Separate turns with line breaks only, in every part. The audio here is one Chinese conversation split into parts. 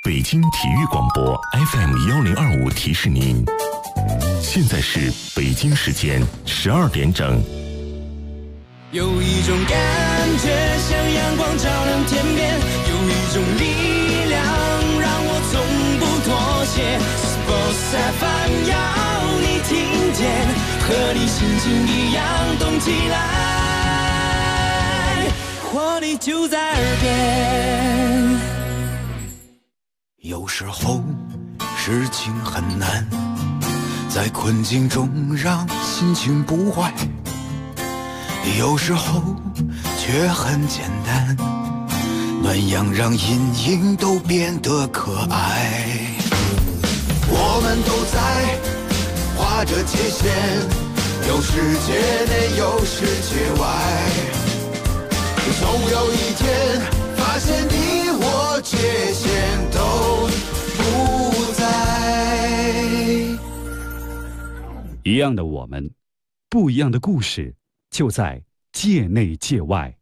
北京体育广播 FM1025提示您，现在是北京时间12点整。
有一种感觉像阳光照亮天边，有一种力量让我从不妥协。Sports FM 要你听见，和你心情一样动起来，活力就在耳边。
有时候事情很难，在困境中让心情不坏，有时候却很简单，暖阳让阴影都变得可爱。我们都在画着界限，有世界内有世界外，总有一天发现你我界限都不在。
一样的我们，不一样的故事，就在界内界外。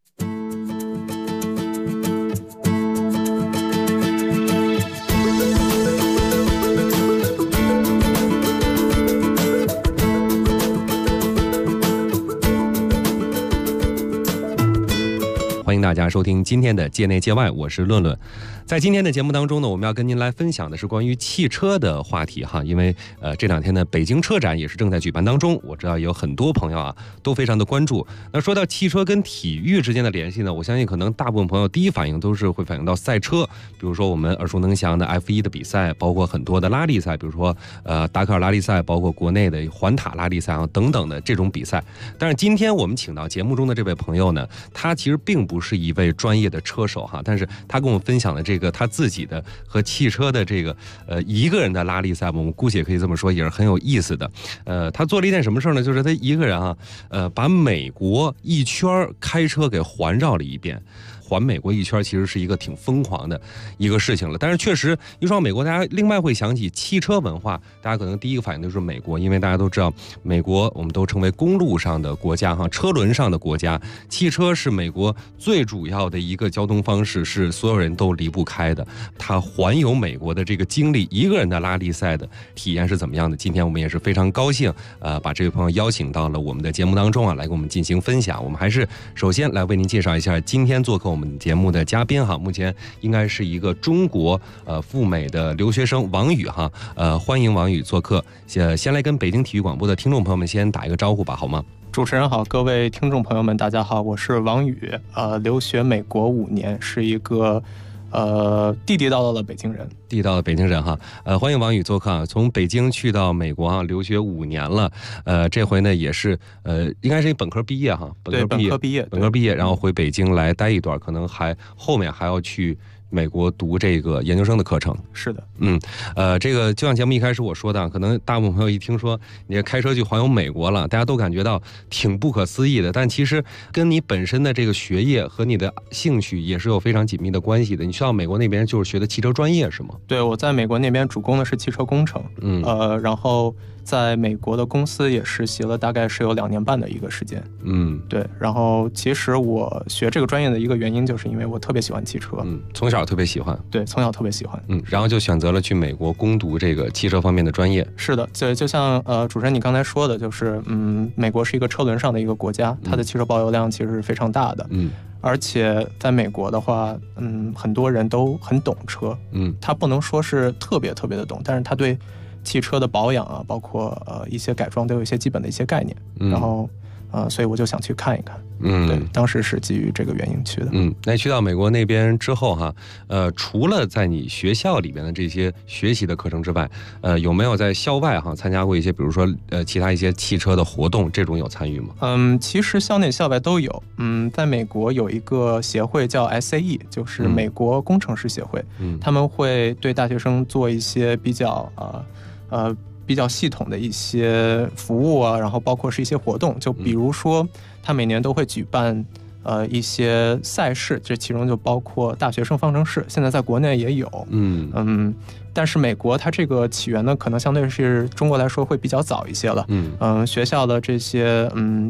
欢迎大家收听今天的界内界外，我是论论。在今天的节目当中呢，我们要跟您来分享的是关于汽车的话题哈，因为这两天呢，北京车展也是正在举办当中，我知道有很多朋友啊都非常的关注。那说到汽车跟体育之间的联系呢，我相信可能大部分朋友第一反应都是会反映到赛车，比如说我们耳熟能详的 F1 的比赛，包括很多的拉力赛，比如说达喀尔拉力赛，包括国内的环塔拉力赛啊等等的这种比赛。但是今天我们请到节目中的这位朋友呢，他其实并不是一位专业的车手哈，但是他跟我们分享的这个他自己的和汽车的这个一个人的拉力赛，我们姑且可以这么说，也是很有意思的。他做了一件什么事呢？就是他一个人啊，把美国一圈开车给环绕了一遍。环美国一圈其实是一个挺疯狂的一个事情了，但是确实一说到美国，大家另外会想起汽车文化，大家可能第一个反应就是美国，因为大家都知道美国我们都称为公路上的国家哈，车轮上的国家，汽车是美国最主要的一个交通方式，是所有人都离不开的。他环游美国的这个经历，一个人的拉力赛的体验是怎么样的？今天我们也是非常高兴，把这位朋友邀请到了我们的节目当中啊，来给我们进行分享。我们还是首先来为您介绍一下今天做客我们节目的嘉宾哈，目前应该是一个中国赴美的留学生王宇哈，欢迎王宇做客。先来跟北京体育广播的听众朋友们先打一个招呼吧，好吗？
主持人好，各位听众朋友们，大家好，我是王宇，留学美国5年，是一个地地道道的北京人。
地道的北京人哈，欢迎王宇做客啊！从北京去到美国啊，留学5年了，这回呢也是应该是本科毕业哈，本科毕业，然后回北京来待一段，可能后面还要去美国读这个研究生的课程。
是的，
这个就像节目一开始我说的，可能大部分朋友一听说你开车去环游美国了，大家都感觉到挺不可思议的，但其实跟你本身的这个学业和你的兴趣也是有非常紧密的关系的。你去到美国那边就是学的汽车专业是吗？
对，我在美国那边主攻的是汽车工程，然后在美国的公司也实习了，大概是有2年半的一个时间。对，然后其实我学这个专业的一个原因就是因为我特别喜欢汽车，
从小特别喜欢。
对，从小特别喜欢。
然后就选择了去美国攻读这个汽车方面的专业。
是的，对，就像主持人你刚才说的，就是美国是一个车轮上的一个国家，它的汽车保有量其实是非常大的。而且在美国的话，很多人都很懂车，他不能说是特别特别的懂，但是他对汽车的保养啊，包括一些改装都有一些基本的一些概念，然后所以我就想去看一看。对，当时是基于这个原因去的。
那去到美国那边之后哈，除了在你学校里边的这些学习的课程之外，有没有在校外哈参加过一些，比如说其他一些汽车的活动，这种有参与吗？
其实校内校外都有。在美国有一个协会叫 SAE， 就是美国工程师协会，他们会对大学生做一些比较系统的一些服务啊，然后包括是一些活动，就比如说他每年都会举办一些赛事，这其中就包括大学生方程式，现在在国内也有。但是美国它这个起源呢，可能相对是中国来说会比较早一些了。学校的这些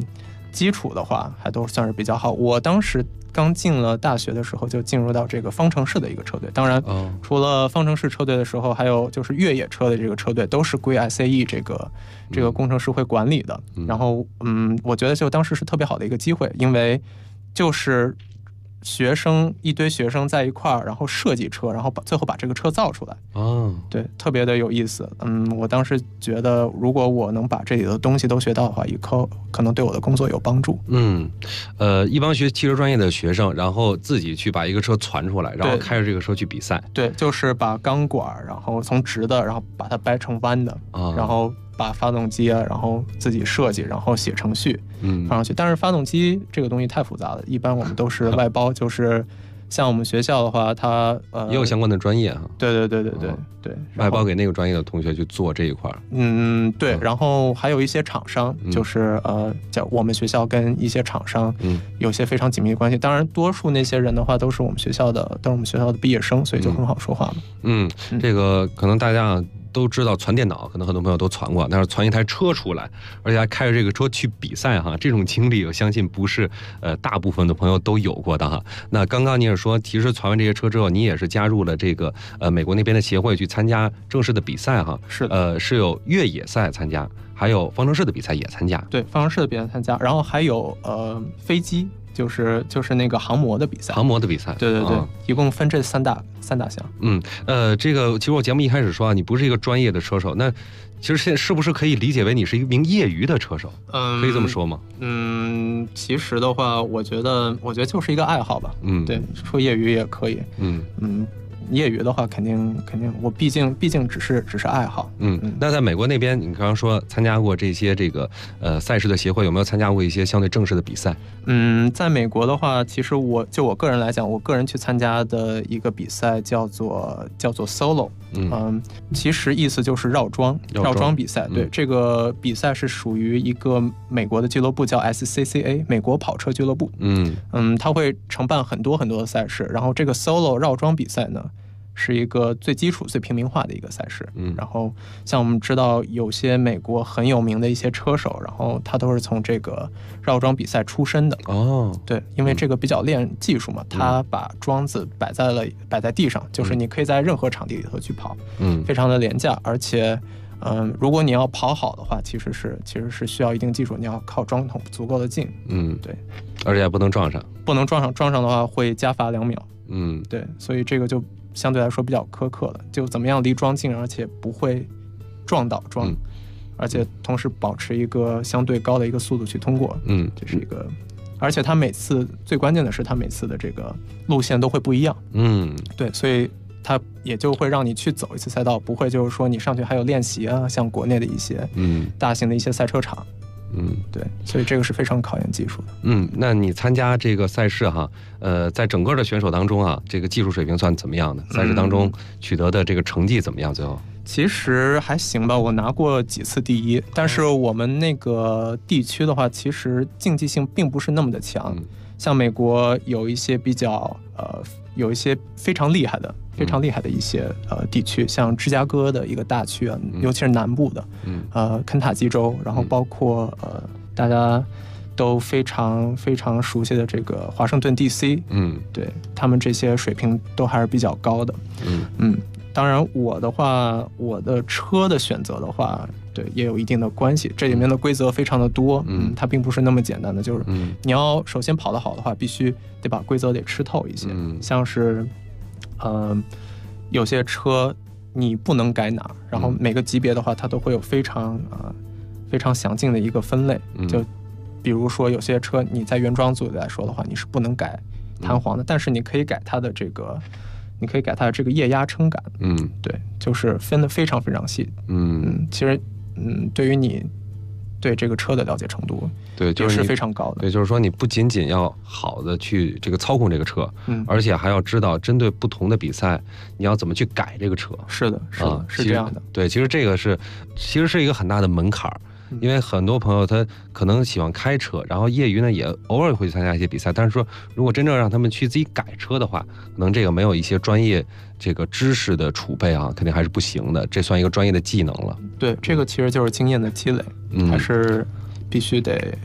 基础的话还都算是比较好。我当时刚进了大学的时候就进入到这个方程式的一个车队，当然除了方程式车队的时候，还有就是越野车的这个车队都是归 SAE 这个工程师会管理的。然后我觉得就当时是特别好的一个机会，因为就是一堆学生在一块儿，然后设计车，然后最后把这个车造出来。对，特别的有意思。我当时觉得，如果我能把这里的东西都学到的话，以后可能对我的工作有帮助。
一帮学汽车专业的学生，然后自己去把一个车传出来，然后开着这个车去比赛。对，
就是把钢管，然后从直的，然后把它掰成弯的，然后把发动机啊，然后自己设计，然后写程序放上去。但是发动机这个东西太复杂了，一般我们都是外包，就是像我们学校的话，它
也有相关的专业哈。
对，
外包给那个专业的同学去做这一块。
对。然后还有一些厂商，就是叫我们学校跟一些厂商有些非常紧密的关系。当然，多数那些人的话都是我们学校的毕业生，所以就很好说话嘛。
这个可能大家都知道传电脑，可能很多朋友都传过，但是传一台车出来，而且还开着这个车去比赛哈，这种经历我相信不是大部分的朋友都有过的哈。那刚刚你也说，其实传完这些车之后，你也是加入了这个美国那边的协会去参加正式的比赛哈。
是
是有越野赛参加，还有方程式的比赛也参加。
对，方程式的比赛参加，然后还有飞机。就是那个航模的比赛，对，一共分这三大项。
这个其实我节目一开始说啊，你不是一个专业的车手，那其实现在是不是可以理解为你是一名业余的车手？可以这么说吗？
其实的话，我觉得就是一个爱好吧。对，说业余也可以。业余的话，肯定，我毕竟只是爱好。
那在美国那边，你刚刚说参加过这些赛事的协会，有没有参加过一些相对正式的比赛？
在美国的话，其实我个人来讲，我个人去参加的一个比赛叫做 Solo。其实意思就是绕桩比赛。对，这个比赛是属于一个美国的俱乐部叫 SCCA 美国跑车俱乐部。它会承办很多的赛事，然后这个 Solo 绕桩比赛呢，是一个最基础最平民化的一个赛事。然后像我们知道有些美国很有名的一些车手，然后他都是从这个绕桩比赛出身的。对，因为这个比较练技术嘛，他把桩子摆在地上，就是你可以在任何场地里头去跑，非常的廉价，而且如果你要跑好的话，其实是需要一定技术，你要靠桩筒足够的近。对，
而且还不能撞上，
撞上的话会加罚2秒。对，所以这个就相对来说比较苛刻了，就怎么样离桩近，而且不会撞倒桩，而且同时保持一个相对高的一个速度去通过。这是一个，而且它每次最关键的是它每次的这个路线都会不一样。对，所以它也就会让你去走一次赛道，不会就是说你上去还有练习啊，像国内的一些大型的一些赛车场。对，所以这个是非常考验技术的。
那你参加这个赛事哈，在整个的选手当中啊，这个技术水平算怎么样的？赛事当中取得的这个成绩怎么样？最后
其实还行吧，我拿过几次第一，但是我们那个地区的话，其实竞技性并不是那么的强。像美国有一些有一些非常厉害的一些地区，像芝加哥的一个大区啊，尤其是南部的，肯塔基州，然后包括大家都非常非常熟悉的这个华盛顿 DC。对，他们这些水平都还是比较高的。当然我的话，我的车的选择的话，对，也有一定的关系。这里面的规则非常的多，它并不是那么简单的。就是你要首先跑得好的话，必须得把规则得吃透一些。像是，有些车你不能改哪儿，然后每个级别的话，它都会有非常详尽的一个分类。就比如说有些车你在原装组来说的话，你是不能改弹簧的，但是你可以改它的这个。你可以改它的这个液压撑杆。对，就是分得非常非常细。其实对于你对这个车的了解程度，对，就是非常高的。
对，就是说你不仅仅要好的去这个操控这个车，而且还要知道针对不同的比赛，你要怎么去改这个车。
是的，是这样的。
对，其实这个其实是一个很大的门槛。因为很多朋友他可能喜欢开车，然后业余呢也偶尔会去参加一些比赛，但是说如果真正让他们去自己改车的话，可能这个没有一些专业这个知识的储备啊，肯定还是不行的，这算一个专业的技能了。
对，这个其实就是经验的积累，还是必须得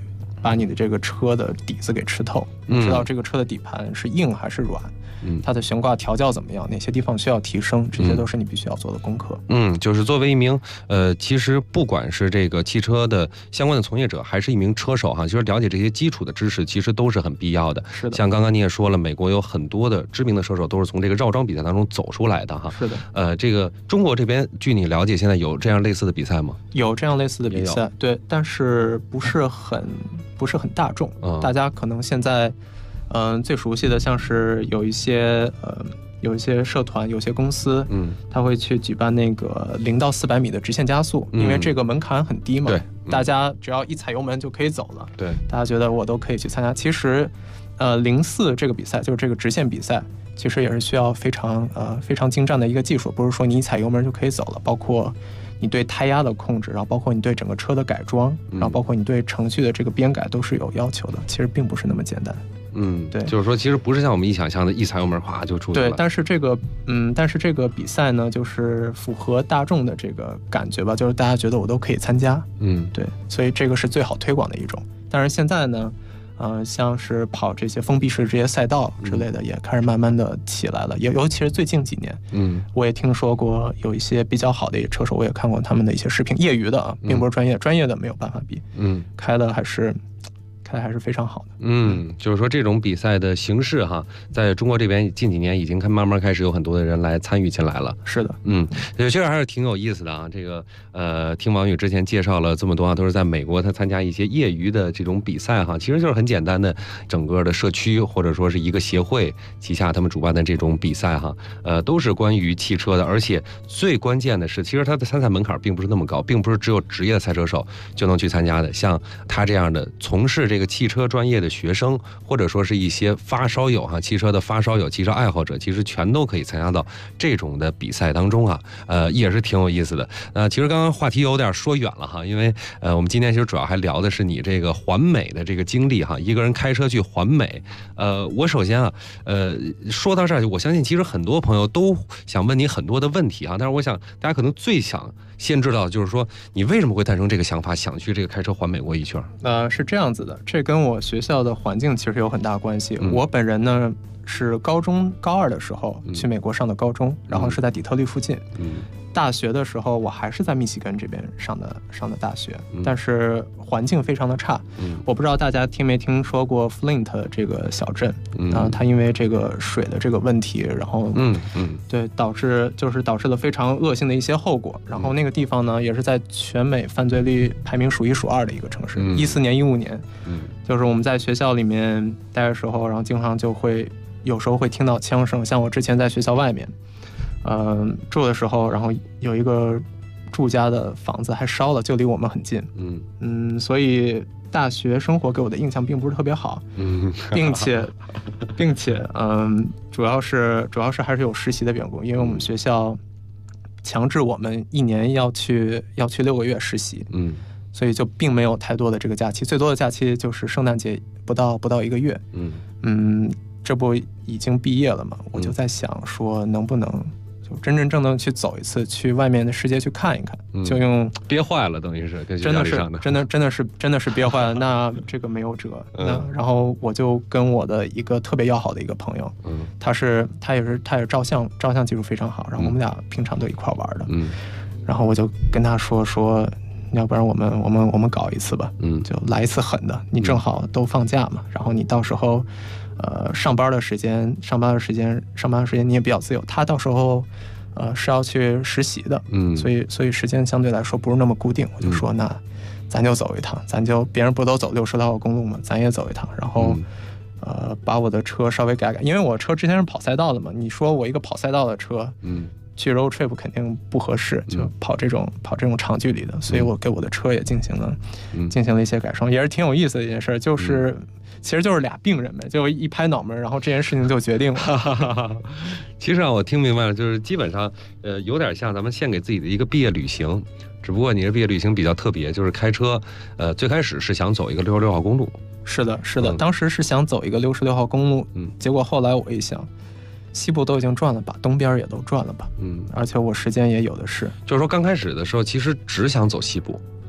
把你的这个车的底子给吃透，知道这个车的底盘是硬还是软，它的悬挂调教怎么样，哪些地方需要提升，这些都是你必须要做的功课。
就是作为一名其实不管是这个汽车的相关的从业者，还是一名车手哈，其实了解这些基础的知识其实都是很必要的。
是的，
像刚刚你也说了，美国有很多的知名的车手都是从这个绕桩比赛当中走出来的哈。
是的，
这个中国这边据你了解，现在有这样类似的比赛吗？
有这样类似的比赛，对，但是不是很大众，大家可能现在最熟悉的像是有一些社团，有些公司，他会去举办那个0到400米的直线加速，因为这个门槛很低嘛，
对，
大家只要一踩油门就可以走了，
对，
大家觉得我都可以去参加。其实04这个比赛就是这个直线比赛，其实也是需要非常精湛的一个技术，不是说你一踩油门就可以走了，包括你对胎压的控制，然后包括你对整个车的改装，然后包括你对程序的这个编改都是有要求的，其实并不是那么简单。
对，就是说其实不是像我们一想象的一踩油门哗就出去了。
对，但是这个比赛呢，就是符合大众的这个感觉吧，就是大家觉得我都可以参加。对，所以这个是最好推广的一种。但是现在呢，像是跑这些封闭式这些赛道之类的，也开始慢慢的起来了。尤其是最近几年，我也听说过有一些比较好的车手，我也看过他们的一些视频，业余的啊，并不是专业的没有办法比。开的还是非常好的。
就是说这种比赛的形式哈，在中国这边近几年已经慢慢开始有很多的人来参与进来了。
是的，
其实还是挺有意思的啊。这个听王宇之前介绍了这么多啊，都是在美国他参加一些业余的这种比赛哈，其实就是很简单的整个的社区或者说是一个协会旗下他们主办的这种比赛哈，都是关于汽车的，而且最关键的是，其实他的参赛门槛并不是那么高，并不是只有职业赛车手就能去参加的，像他这样的从事这个汽车专业的学生，或者说是一些发烧友哈，汽车的发烧友、汽车爱好者，其实全都可以参加到这种的比赛当中啊，也是挺有意思的。其实刚刚话题有点说远了哈，因为我们今天其实主要还聊的是你这个环美的这个经历哈，一个人开车去环美。我首先说到这儿，我相信其实很多朋友都想问你很多的问题哈，但是我想大家可能最想先知道就是说你为什么会诞生这个想法，想去这个开车环美国一圈？
是这样子的，这跟我学校的环境其实有很大关系。我本人呢是高2的时候去美国上的高中，然后是在底特律附近。大学的时候我还是在密西根这边上的大学，但是环境非常的差。我不知道大家听没听说过 Flint 这个小镇，它因为这个水的这个问题，然后对导致了非常恶性的一些后果。然后那个地方呢也是在全美犯罪率排名数1数2的一个城市。14年15年，就是我们在学校里面待的时候，然后经常就会有时候会听到枪声，像我之前在学校外面住的时候，然后有一个住家的房子还烧了，就离我们很近。所以大学生活给我的印象并不是特别好。并且主要是还是有实习的缘故，因为我们学校强制我们1年要去6个月实习。所以就并没有太多的这个假期，最多的假期就是圣诞节不到1个月。这不已经毕业了嘛，我就在想说能不能就真正的去走一次，去外面的世界去看一看。就用
憋坏了，等于是跟学校里上的，
真的是憋坏了。那这个没有辙。然后我就跟我的一个特别要好的一个朋友，他也是照相技术非常好，然后我们俩平常都一块玩的。然后我就跟他说要不然我们搞一次吧，就来一次狠的。你正好都放假嘛，然后你到时候上班的时间你也比较自由。他到时候是要去实习的，所以时间相对来说不是那么固定。我就说那咱就走一趟，别人不都走60多号公路嘛，咱也走一趟。然后把我的车稍微改改，因为我车之前是跑赛道的嘛，你说我一个跑赛道的车，去 road trip 肯定不合适，就跑这种长距离的，所以我给我的车也进行了一些改装，也是挺有意思的一件事，就是其实就是俩病人呗，就一拍脑门，然后这件事情就决定了。
其实我听明白了，就是基本上有点像咱们献给自己的一个毕业旅行，只不过你的毕业旅行比较特别，就是开车最开始是想走一个66号公路。是的，当时是想走一个66号公路，结果后来我一想，西部都已经转了吧，东边也都转了吧，而且我时间也有的是。就是说刚开始的时候其实只想走西部，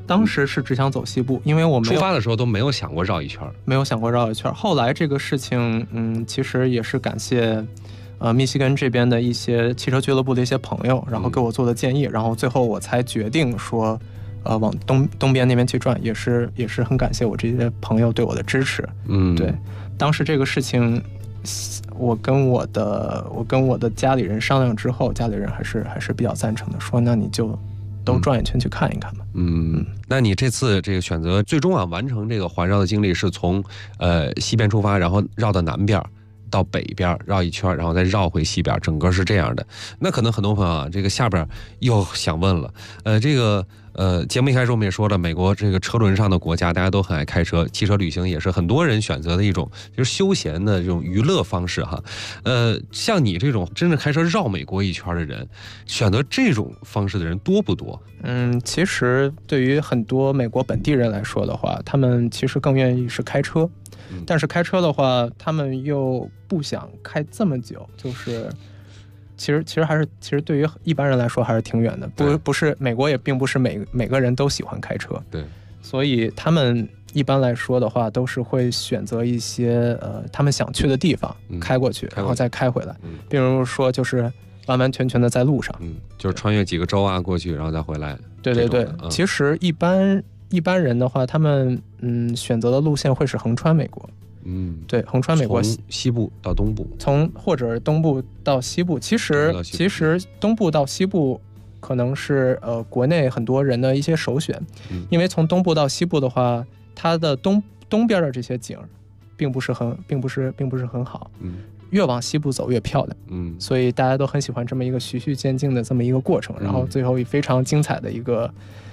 当时是只想走西部，因为我们
出发的时候都没有想过绕一圈，
没有想过绕一圈。后来这个事情，其实也是感谢，密西根这边的一些汽车俱乐部的一些朋友，然后给我做的建议，然后最后我才决定说，往东边那边去转，也是很感谢我这些朋友对我的支持。对，当时这个事情，我跟我的家里人商量之后，家里人还是比较赞成的，说那你就都转一圈去看一看吧。
那你这次这个选择最终完成这个环绕的经历是从西边出发，然后绕到南边到北边绕一圈，然后再绕回西边，整个是这样的。那可能很多朋友这个下边又想问了，这个节目一开始我们也说了，美国这个车轮上的国家，大家都很爱开车，汽车旅行也是很多人选择的一种就是休闲的这种娱乐方式哈。像你这种真正开车绕美国一圈的人，选择这种方式的人多不多？
其实对于很多美国本地人来说的话，他们其实更愿意是开车，但是开车的话，他们又不想开这么久，就是其实对于一般人来说还是挺远的，不是美国也并不是每个人都喜欢开车，
对，
所以他们一般来说的话都是会选择一些他们想去的地方开过去，然后再开回来，比如说就是完完全全的在路上，
就是穿越几个州啊过去，然后再回来。
对，其实一般人的话，他们选择的路线会是横穿美国。对，横穿美国，
从西部到东部，
或者东部到西部。其实东部到西部可能是国内很多人的一些首选，因为从东部到西部的话，它的东边的这些景并不是很好，越往西部走越漂亮，所以大家都很喜欢这么一个循序渐进的这么一个过程，然后最后以非常精彩的一个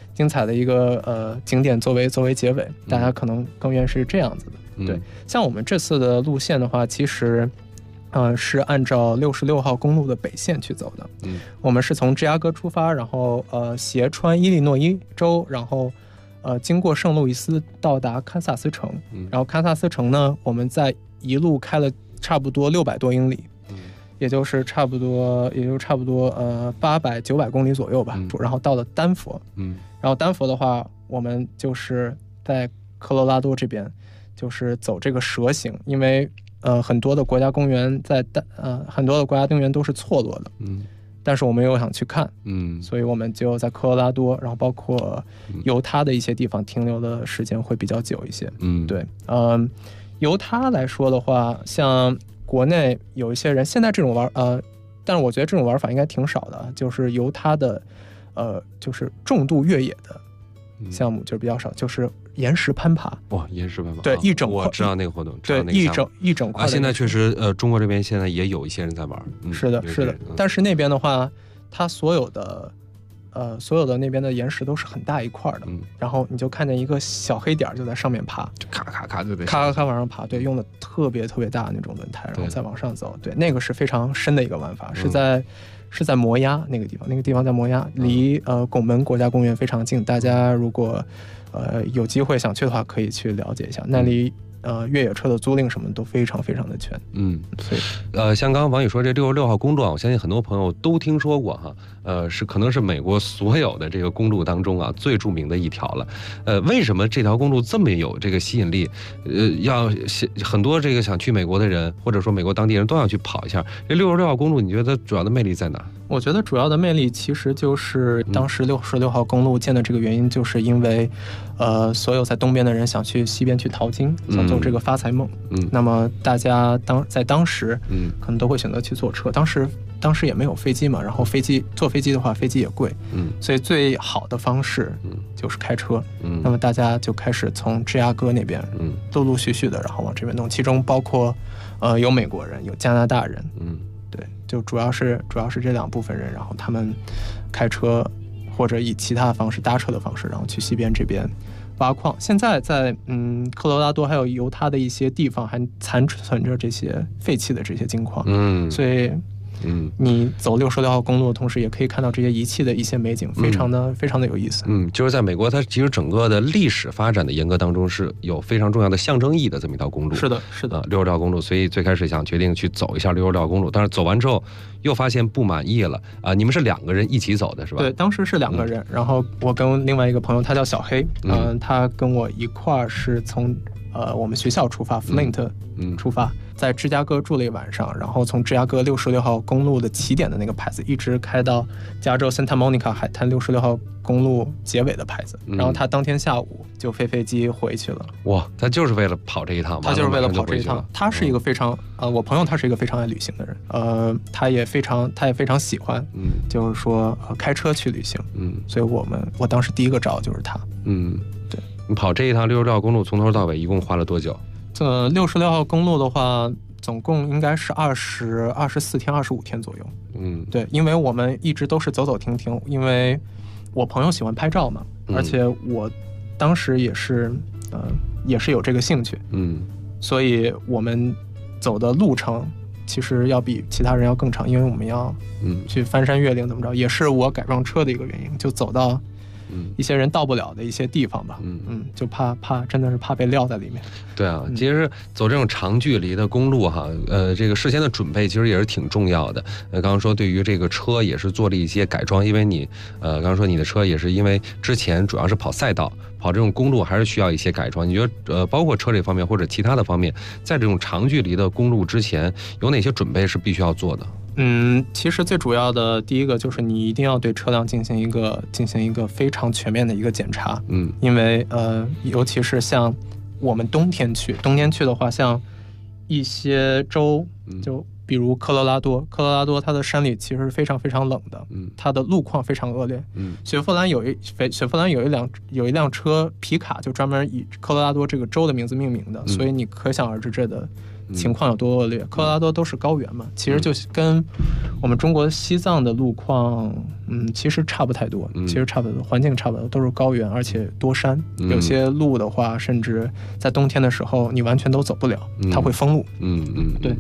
景点作为结尾，大家可能更愿是这样子的。对，像我们这次的路线的话，其实是按照66号公路的北线去走的。我们是从芝加哥出发，然后斜穿伊利诺伊州，然后经过圣路易斯到达堪萨斯城，然后堪萨斯城呢，我们在一路开了差不多600多英里，也就是差不多800、900公里左右吧。然后到了丹佛，然后丹佛的话，我们就是在科罗拉多这边，就是走这个蛇形，因为很多的国家公园都是错落的，但是我们又想去看，所以我们就在科罗拉多，然后包括犹他的一些地方停留的时间会比较久一些。对，犹他来说的话，像国内有一些人现在这种但是我觉得这种玩法应该挺少的，就是犹他的就是重度越野的项目就是比较少，就是岩石攀爬。哇，
岩石攀爬，
对，一整块，
我知道那个活动，
对，一整块。
现在确实，中国这边现在也有一些人在玩。
是的。但是那边的话，它所有的那边的岩石都是很大一块的，然后你就看见一个小黑点就在上面爬，
就咔咔咔就得
咔往上爬。对，用的特别大的那种轮胎，然后再往上走。对，那个是非常深的一个玩法，是在摩崖那个地方在摩崖，离拱门国家公园非常近。大家如果有机会想去的话，可以去了解一下，那里越野车的租赁什么都非常的全。所以
像刚刚王宇说这66号公路我相信很多朋友都听说过哈。可能是美国所有的这个公路当中最著名的一条了。为什么这条公路这么有这个吸引力？要很多这个想去美国的人，或者说美国当地人都要去跑一下。这66号公路，你觉得主要的魅力在哪？
我觉得主要的魅力其实就是当时66号公路建的这个原因，就是因为所有在东边的人想去西边去淘金，想做这个发财梦。那么大家在当时可能都会选择去坐车。当时也没有飞机嘛，然后坐飞机的话，飞机也贵，所以最好的方式就是开车。那么大家就开始从芝加哥那边，陆续的，然后往这边弄，其中包括有美国人，有加拿大人，对，就主要是这两部分人，然后他们开车或者以其他的方式搭车的方式，然后去西边这边挖矿。现在在科罗拉多还有犹他的一些地方还残存着这些废弃的这些金矿，所以你走66号公路的同时，也可以看到这些仪器的一些美景，非常的有意思。
就是在美国，它其实整个的历史发展的严格当中是有非常重要的象征意义的这么一条公路。
是的
，66号公路，所以最开始想决定去走一下66号公路，但是走完之后又发现不满意了啊！你们是2个人一起走的是吧？
对，当时是2个人，然后我跟另外一个朋友，他叫小黑，他跟我一块儿是从我们学校出发 ，Flint 出发，在芝加哥住了一晚上，然后从芝加哥66号公路的起点的那个牌子，一直开到加州 Santa Monica 海滩66号公路结尾的牌子，然后他当天下午就飞机回去了。
哇，他就是为了跑这一趟吗？
他就是为了跑这一趟。他是一个非常我朋友他是一个非常爱旅行的人，他也非常喜欢，就是说开车去旅行，所以我当时第一个找的就是他，对。
你跑这一趟66号公路从头到尾一共花了多久
？66号公路的话，总共应该是24天、25天左右。对，因为我们一直都是走走停停，因为我朋友喜欢拍照嘛，而且我当时也是有这个兴趣，所以我们走的路程其实要比其他人要更长，因为我们要去翻山越岭怎么着，也是我改装车的一个原因，就走到一些人到不了的一些地方吧，就怕真的是怕被撂在里面。
对啊，其实走这种长距离的公路哈，这个事先的准备其实也是挺重要的。刚刚说对于这个车也是做了一些改装，因为你刚刚说你的车也是因为之前主要是跑赛道，跑这种公路还是需要一些改装。你觉得包括车这方面或者其他的方面，在这种长距离的公路之前有哪些准备是必须要做的？
其实最主要的第一个就是你一定要对车辆进行一个非常全面的一个检查，因为尤其是像我们冬天去的话，像一些州，就比如科罗拉多它的山里其实是非常非常冷的，它的路况非常恶劣。雪佛兰有一辆车皮卡就专门以科罗拉多这个州的名字命名的，所以你可想而知这的情况有多恶劣。科罗拉多都是高原嘛，其实就跟我们中国西藏的路况其实差不太多，环境差不多，都是高原，而且多山，有些路的话甚至在冬天的时候你完全都走不了，它会封路。对，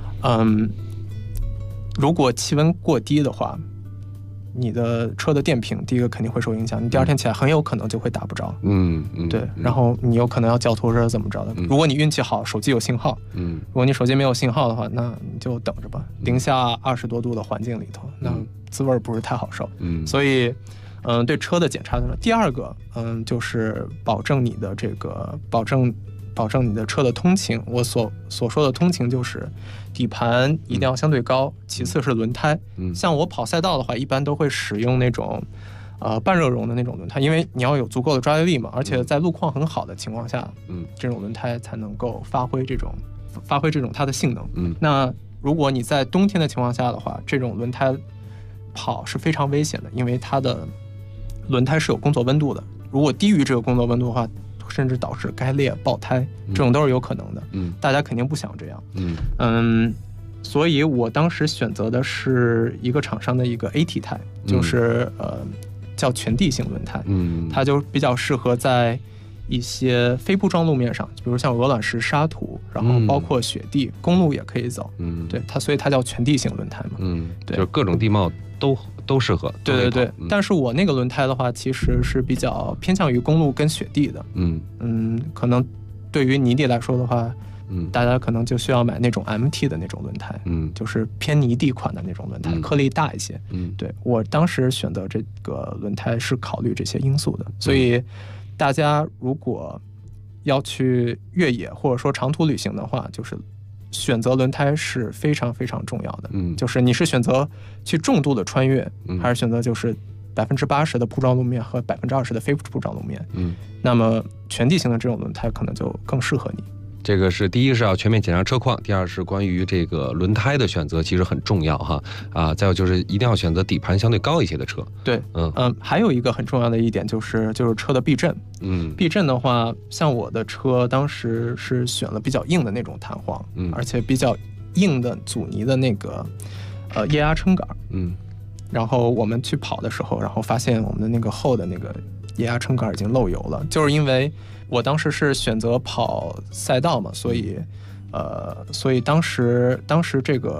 如果气温过低的话，你的车的电瓶第一个肯定会受影响，你第二天起来很有可能就会打不着。对，然后你有可能要叫拖车怎么着的。如果你运气好，手机有信号，如果你手机没有信号的话，那你就等着吧。零下20多度的环境里头，那滋味不是太好受。所以对车的检查的第二个就是保证你的你的车的通勤。我所说的通勤就是底盘一定要相对高，其次是轮胎。像我跑赛道的话，一般都会使用那种半热熔的那种轮胎，因为你要有足够的抓地力嘛，而且在路况很好的情况下，这种轮胎才能够发挥这种它的性能。那如果你在冬天的情况下的话，这种轮胎跑是非常危险的，因为它的轮胎是有工作温度的，如果低于这个工作温度的话，甚至导致该裂爆胎，这种都是有可能的。大家肯定不想这样。所以我当时选择的是一个厂商的一个 AT 胎，就是叫全地形轮胎。它就比较适合在一些非铺装路面上，比如像鹅卵石、沙土，然后包括雪地，公路也可以走。对，所以它叫全地形轮胎嘛。对，
就是各种地貌都适合。
对，但是我那个轮胎的话，其实是比较偏向于公路跟雪地的。可能对于泥地来说的话，大家可能就需要买那种 MT 的那种轮胎，就是偏泥地款的那种轮胎，颗粒大一些。对，我当时选择这个轮胎是考虑这些因素的。所以大家如果要去越野或者说长途旅行的话，就是选择轮胎是非常非常重要的。就是你是选择去重度的穿越，还是选择就是80%的铺装路面和20%的非铺装路面，那么全地形的这种轮胎可能就更适合你。
这个是第一是要全面检查车况，第二是关于这个轮胎的选择其实很重要哈。再有就是一定要选择底盘相对高一些的车。
对，还有一个很重要的一点就是车的避震。避震的话，像我的车当时是选了比较硬的那种弹簧，而且比较硬的阻尼的那个液压撑杆。然后我们去跑的时候，然后发现我们的那个后的那个液压撑杆已经漏油了，就是因为我当时是选择跑赛道嘛，所以当时这个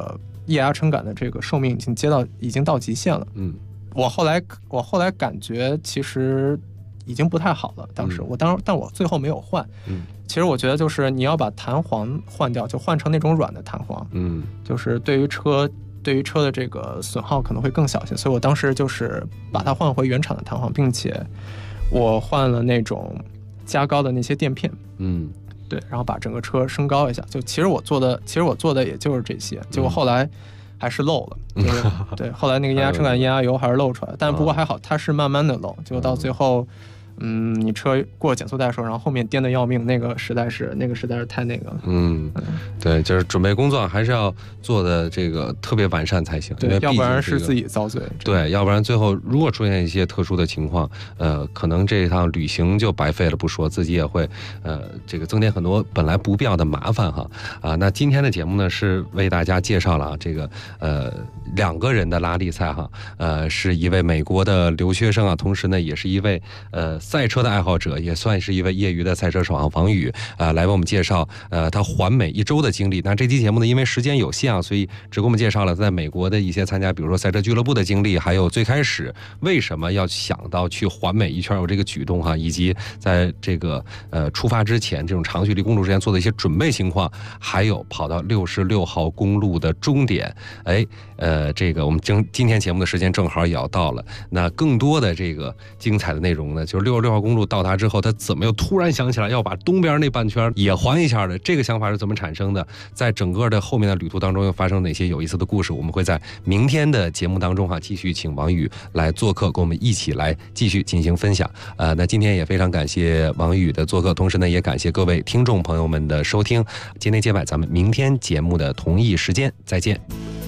液压撑杆的这个寿命已经到极限了。我后来感觉其实已经不太好了。当时但我最后没有换。其实我觉得就是你要把弹簧换掉，就换成那种软的弹簧。就是对于车的这个损耗可能会更小些，所以我当时就是把它换回原厂的弹簧，并且我换了那种加高的那些垫片。对，然后把整个车升高一下。就其实我做的也就是这些，结果后来还是漏了。就是对，后来那个液压撑杆、液压油还是漏出来，但不过还好，它是慢慢的漏，结果到最后。你车过减速带的时候，然后后面颠得要命，那个实在是太那个了。
对，就是准备工作还是要做的这个特别完善才行，
对，要不然是自己遭罪。
对，要不然最后如果出现一些特殊的情况，可能这一趟旅行就白费了不说，自己也会这个增添很多本来不必要的麻烦哈。那今天的节目呢是为大家介绍了这个2个人的拉力赛哈，是一位美国的留学生啊，同时呢也是一位赛车的爱好者，也算是一位业余的赛车手王宇来为我们介绍他环美1周的经历。那这期节目呢，因为时间有限啊，所以只给我们介绍了在美国的一些参加，比如说赛车俱乐部的经历，还有最开始为什么要想到去环美一圈有这个举动哈，以及在这个出发之前这种长距离公路之前做的一些准备情况，还有跑到66号公路的终点。这个我们今天节目的时间正好也要到了，那更多的这个精彩的内容呢，就是66号公路到达之后，他怎么又突然想起来要把东边那半圈也环一下的？这个想法是怎么产生的？在整个的后面的旅途当中又发生哪些有意思的故事？我们会在明天的节目当中继续请王宇来做客，跟我们一起来继续进行分享。那今天也非常感谢王宇的做客，同时呢也感谢各位听众朋友们的收听。今天接晚，咱们明天节目的同一时间再见。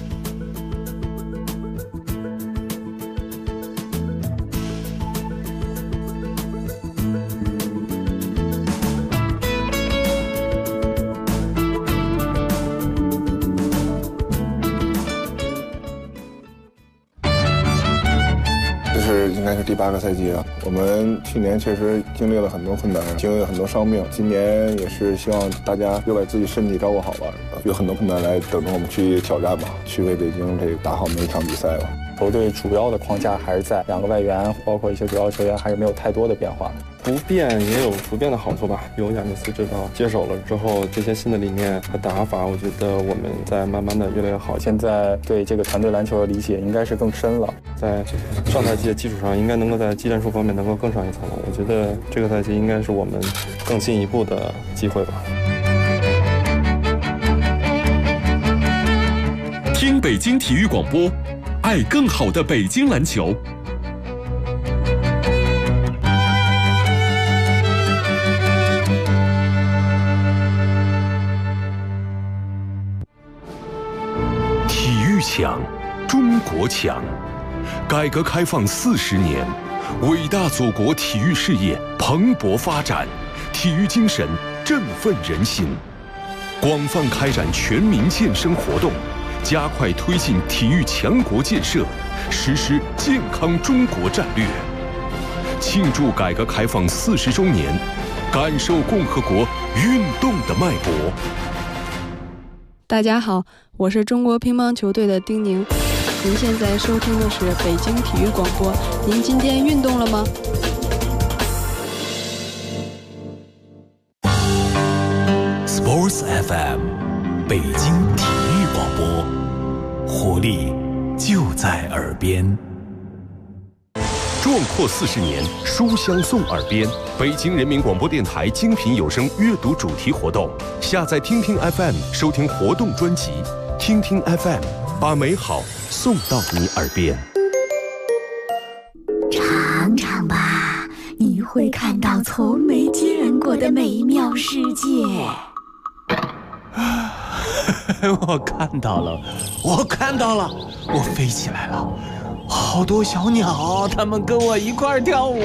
应该是第8个赛季了。我们去年确实经历了很多困难，经历了很多伤病。今年也是希望大家又把自己身体照顾好吧，有很多困难来等着我们去挑战吧，去为北京这打好每一场比赛吧。
球队主要的框架还是在2个外援，包括一些主要球员，还是没有太多的变化。
不变也有不变的好处吧。有亚尼斯指导接手了之后，这些新的理念和打法，我觉得我们在慢慢的越来越好。
现在对这个团队篮球的理解应该是更深了，
在上赛季的基础上，应该能够在技战术方面能够更上一层楼。我觉得这个赛季应该是我们更进一步的机会吧。
听北京体育广播，爱更好的北京篮球。强，中国强。改革开放40年，伟大祖国体育事业蓬勃发展，体育精神振奋人心。广泛开展全民健身活动，加快推进体育强国建设，实施健康中国战略。庆祝改革开放40周年，感受共和国运动的脉搏。
大家好，我是中国乒乓球队的丁宁。您现在收听的是北京体育广播。您今天运动了吗
？Sports FM， 北京体育广播，活力就在耳边。壮阔40年，书香送耳边。北京人民广播电台精品有声阅读主题活动，下载听听 FM， 收听活动专辑。听听 FM， 把美好送到你耳边。
尝尝吧，你会看到从没见过的美妙世界。
我看到了，我飞起来了。好多小鸟，它们跟我一块跳舞。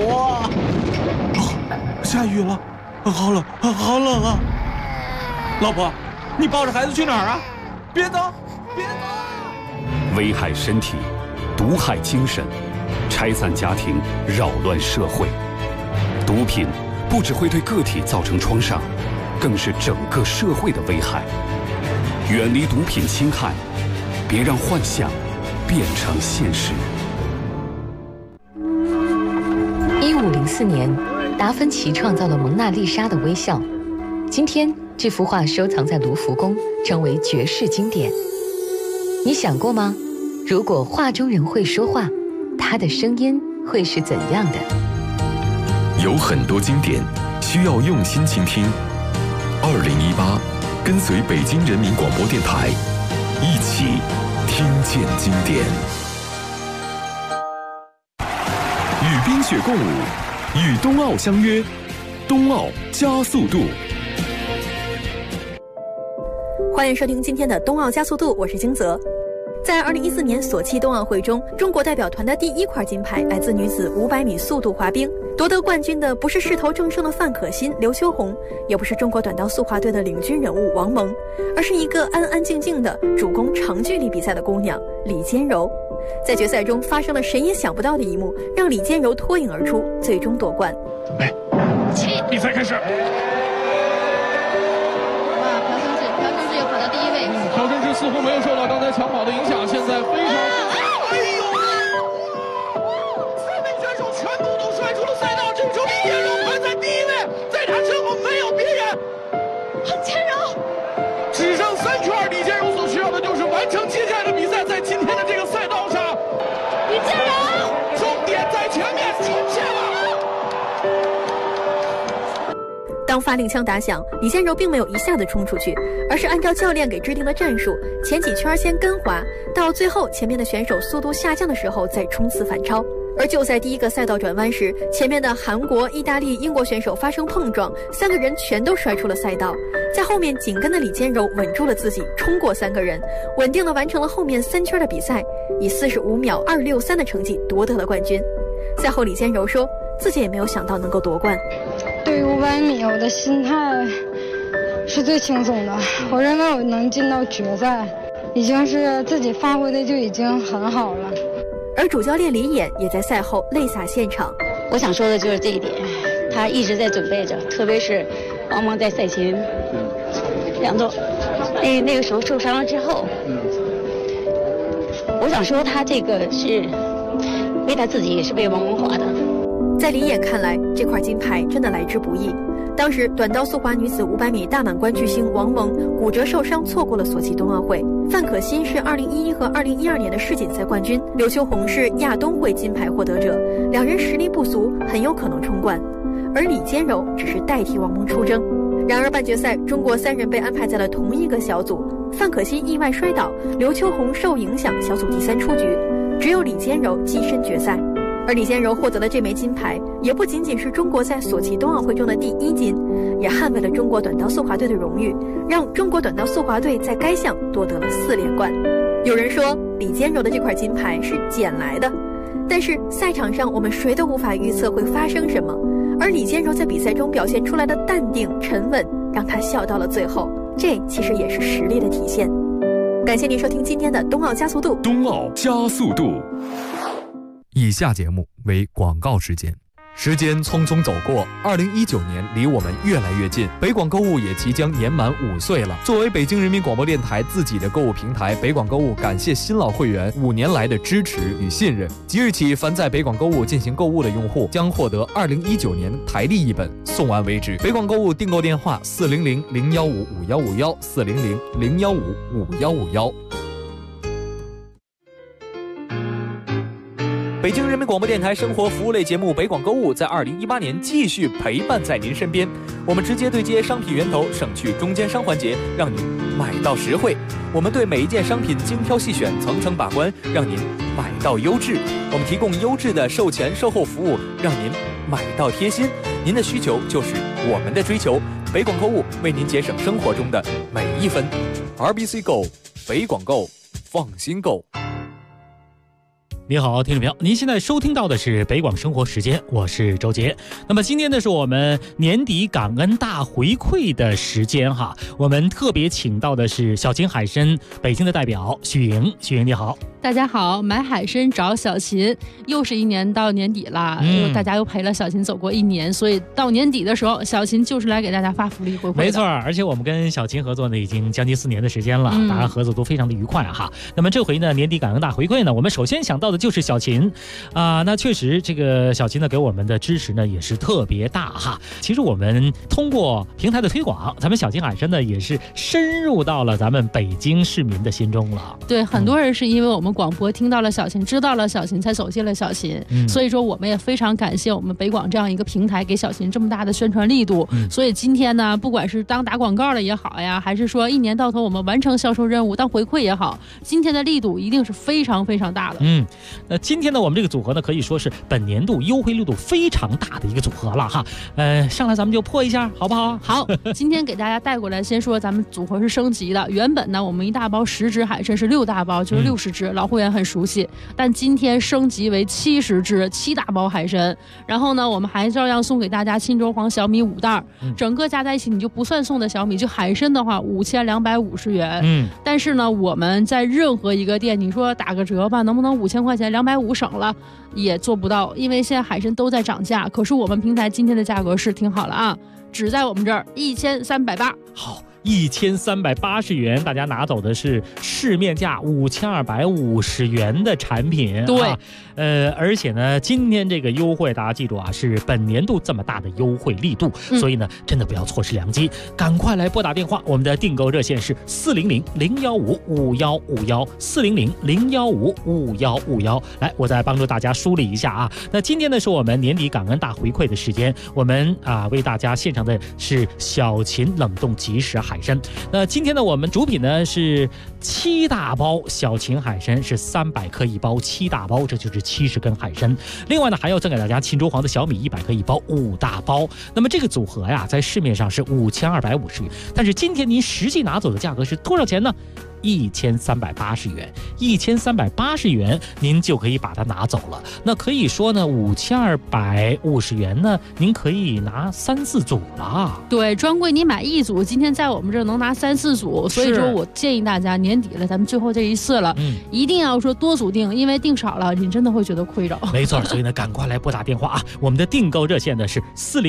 下雨了，好冷啊！老婆，你抱着孩子去哪儿啊？别走！
危害身体，毒害精神，拆散家庭，扰乱社会。毒品不只会对个体造成创伤，更是整个社会的危害。远离毒品侵害， 别让幻想变成现实。
1504年，达芬奇创造了蒙娜丽莎的微笑。今天，这幅画收藏在卢浮宫，成为绝世经典。你想过吗？如果画中人会说话，他的声音会是怎样的？
有很多经典需要用心倾听。2018，跟随北京人民广播电台，一起听见经典。与冰雪共舞，与冬奥相约，冬奥加速度。
欢迎收听今天的冬奥加速度，我是金泽。在2014年索契冬奥会中，中国代表团的第1块金牌来自女子500米速度滑冰。夺得冠军的不是势头正盛的范可新、刘秋红，也不是中国短道速滑队的领军人物王蒙，而是一个安安静静的主攻长距离比赛的姑娘李坚柔。在决赛中发生了谁也想不到的一幕，让李坚柔脱颖而出，最终夺冠。
准备，比赛开始。
哇，朴生志又跑到第1位。
朴生志似乎没有受到刚才抢跑的影响，现在非常。完成接下来的比赛，在今天的这个赛道上，
李坚柔，
终点在前面出现了。
当发令枪打响，李坚柔并没有一下子冲出去，而是按照教练给制定的战术，前几圈先跟滑，到最后前面的选手速度下降的时候再冲刺反超。而就在第一个赛道转弯时，前面的韩国、意大利、英国选手发生碰撞，3个人全都摔出了赛道。在后面紧跟的李坚柔稳住了自己，冲过3个人，稳定地完成了后面3圈的比赛，以45秒263的成绩夺得了冠军。赛后李坚柔说，自己也没有想到能够夺冠。
对于500米，我的心态是最轻松的。我认为我能进到决赛，已经是自己发挥的就已经很好了。
而主教练李演也在赛后泪洒现场。
我想说的就是这一点，他一直在准备着，特别是王蒙在赛前2周那个时候受伤了之后，我想说他这个是为他自己，也是为王蒙滑的。
在李演看来，这块金牌真的来之不易。当时短道速滑女子500米大满贯巨星王蒙骨折受伤，错过了索契冬奥会。范可新是2011和2012年的世锦赛冠军，刘秋红是亚冬会金牌获得者，两人实力不俗，很有可能冲冠。而李坚柔只是代替王蒙出征。然而半决赛，中国3人被安排在了同一个小组，范可新意外摔倒，刘秋红受影响，小组第3出局，只有李坚柔跻身决赛。而李坚柔获得了这枚金牌，也不仅仅是中国在索契冬奥会中的第1金，也捍卫了中国短道速滑队的荣誉，让中国短道速滑队在该项夺得了4连冠。有人说李坚柔的这块金牌是捡来的，但是赛场上我们谁都无法预测会发生什么，而李坚柔在比赛中表现出来的淡定沉稳，让他笑到了最后，这其实也是实力的体现。感谢您收听今天的冬奥加速度。
冬奥加速度。
以下节目为广告时间。时间匆匆走过，2019年离我们越来越近，北广购物也即将年满5岁了。作为北京人民广播电台自己的购物平台，北广购物感谢新老会员5年来的支持与信任。即日起，凡在北广购物进行购物的用户将获得2019年台历一本，送完为止。北广购物订购电话400-015-5151，400-015-5151。北京人民广播电台生活服务类节目《北广购物》在2018年继续陪伴在您身边。我们直接对接商品源头，省去中间商环节，让您买到实惠。我们对每一件商品精挑细选，层层把关，让您买到优质。我们提供优质的售前售后服务，让您买到贴心。您的需求就是我们的追求。北广购物为您节省生活中的每一分。RBC 购，北广购，放心购。
你好，听众朋友，您现在收听到的是北广生活时间，我是周杰。那么今天呢是我们年底感恩大回馈的时间哈，我们特别请到的是小秦海参北京的代表许莹。许莹你好。
大家好，买海参找小秦，又是一年到年底了，大家又陪了小秦走过一年，所以到年底的时候，小秦就是来给大家发福利回馈的。
没错，而且我们跟小秦合作呢已经将近4年的时间了，大家合作都非常的愉快哈。那么这回呢年底感恩大回馈呢，我们首先想到的就是小秦那确实这个小秦呢给我们的支持呢也是特别大哈。其实我们通过平台的推广，咱们小秦海参呢也是深入到了咱们北京市民的心中了。
对，很多人是因为我们广播听到了小秦，知道了小秦，才走进了小秦，所以说我们也非常感谢我们北广这样一个平台给小秦这么大的宣传力度。所以今天呢，不管是当打广告了也好呀，还是说一年到头我们完成销售任务当回馈也好，今天的力度一定是非常非常大的。
那今天呢我们这个组合呢可以说是本年度优惠力度非常大的一个组合了哈。上来咱们就破一下好不好？
好，今天给大家带过来，先说咱们组合是升级的。原本呢我们一大包10只海参是6大包，就是60只，老会员很熟悉。但今天升级为70只7大包海参，然后呢我们还照样送给大家沁州黄小米5袋，整个加在一起你就不算送的小米，就海参的话5250元。但是呢我们在任何一个店，你说打个折吧，能不能5000块钱250省了？也做不到，因为现在海参都在涨价。可是我们平台今天的价格是挺好了啊，只在我们这儿1380。
好，1380元，大家拿走的是市面价5250元的产品。
对，
而且呢，今天这个优惠大家记住啊，是本年度这么大的优惠力度，所以呢，真的不要错失良机，赶快来拨打电话，我们的订购热线是400-015-5151，400-015-5151。来，我再帮助大家梳理一下啊。那今天呢，是我们年底感恩大回馈的时间，我们为大家献上的是小秦冷冻即食海参。那今天呢我们主品呢是7大包小秦海参，是300克一包，7大包，这就是70根海参。另外呢还要赠给大家沁州黄的小米100克一包，5大包。那么这个组合呀在市面上是5250元，但是今天您实际拿走的价格是多少钱呢？1380元，1380元您就可以把它拿走了。那可以说呢5250元呢您可以拿3-4组了。
对，专柜你买1组，今天在我们这儿能拿3-4组，所以说我建议大家年底了，咱们最后这一次了，一定要说多组订，因为订少了你真的会觉得亏着。
没错，所以呢赶快来拨打电话啊，我们的订购热线呢是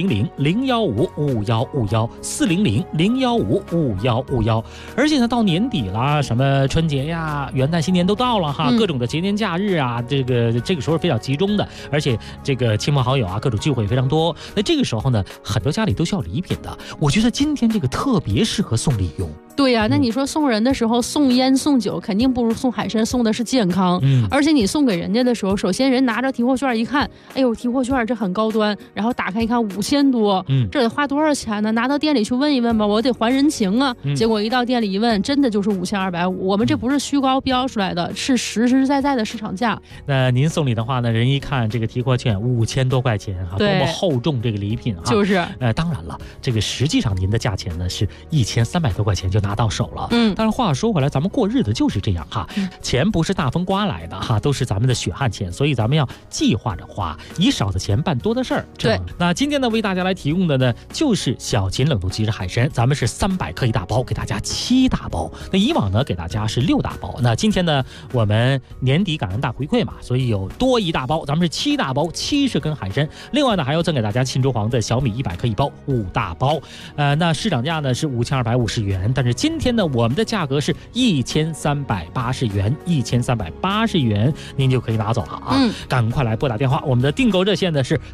400-015-5151，400-015-5151。而且呢到年底了，什么春节呀、元旦、新年都到了哈，各种的节年假日啊，这个时候非常集中的，而且这个亲朋好友啊，各种聚会非常多。那这个时候呢，很多家里都需要礼品的，我觉得今天这个特别适合送礼用。
对呀，那你说送人的时候送烟送酒，肯定不如送海参送的是健康。而且你送给人家的时候，首先人拿着提货券一看，哎呦，提货券这很高端，然后打开一看5000多，这得花多少钱呢？拿到店里去问一问吧，我得还人情啊。结果一到店里一问，真的就是5250，我们这不是虚高标出来的，是实实在在的市场价。
那您送礼的话呢，人一看这个提货券5000多块钱哈，多么厚重这个礼品哈。
就是，
当然了，这个实际上您的价钱呢是1300多块钱就拿到手了。但是话说回来，咱们过日子就是这样哈，钱不是大风刮来的哈，都是咱们的血汗钱，所以咱们要计划着花，以少的钱办多的事儿。
对，
那今天呢为大家来提供的呢就是小秦冷冻即食海参，咱们是300克一大包，给大家7大包。那以往呢给大家是6大包，那今天呢我们年底感恩大回馈嘛，所以有多一大包，咱们是7大包70根海参。另外呢还要赠给大家沁州黄的小米100克一包，5大包。那市场价呢是5250元，但是今天呢我们的价格是1380元，1380元您就可以拿走了啊！赶快来拨打电话，我们的订购热线呢是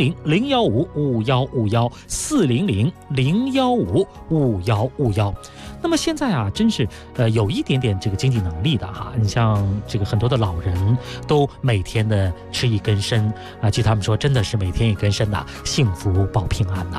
400-015-5151，400-015-5151。那么现在啊，真是有一点点这个经济能力的哈，你像这个很多的老人都每天的吃一根参啊，据他们说真的是每天一根参呐，幸福保平安呐。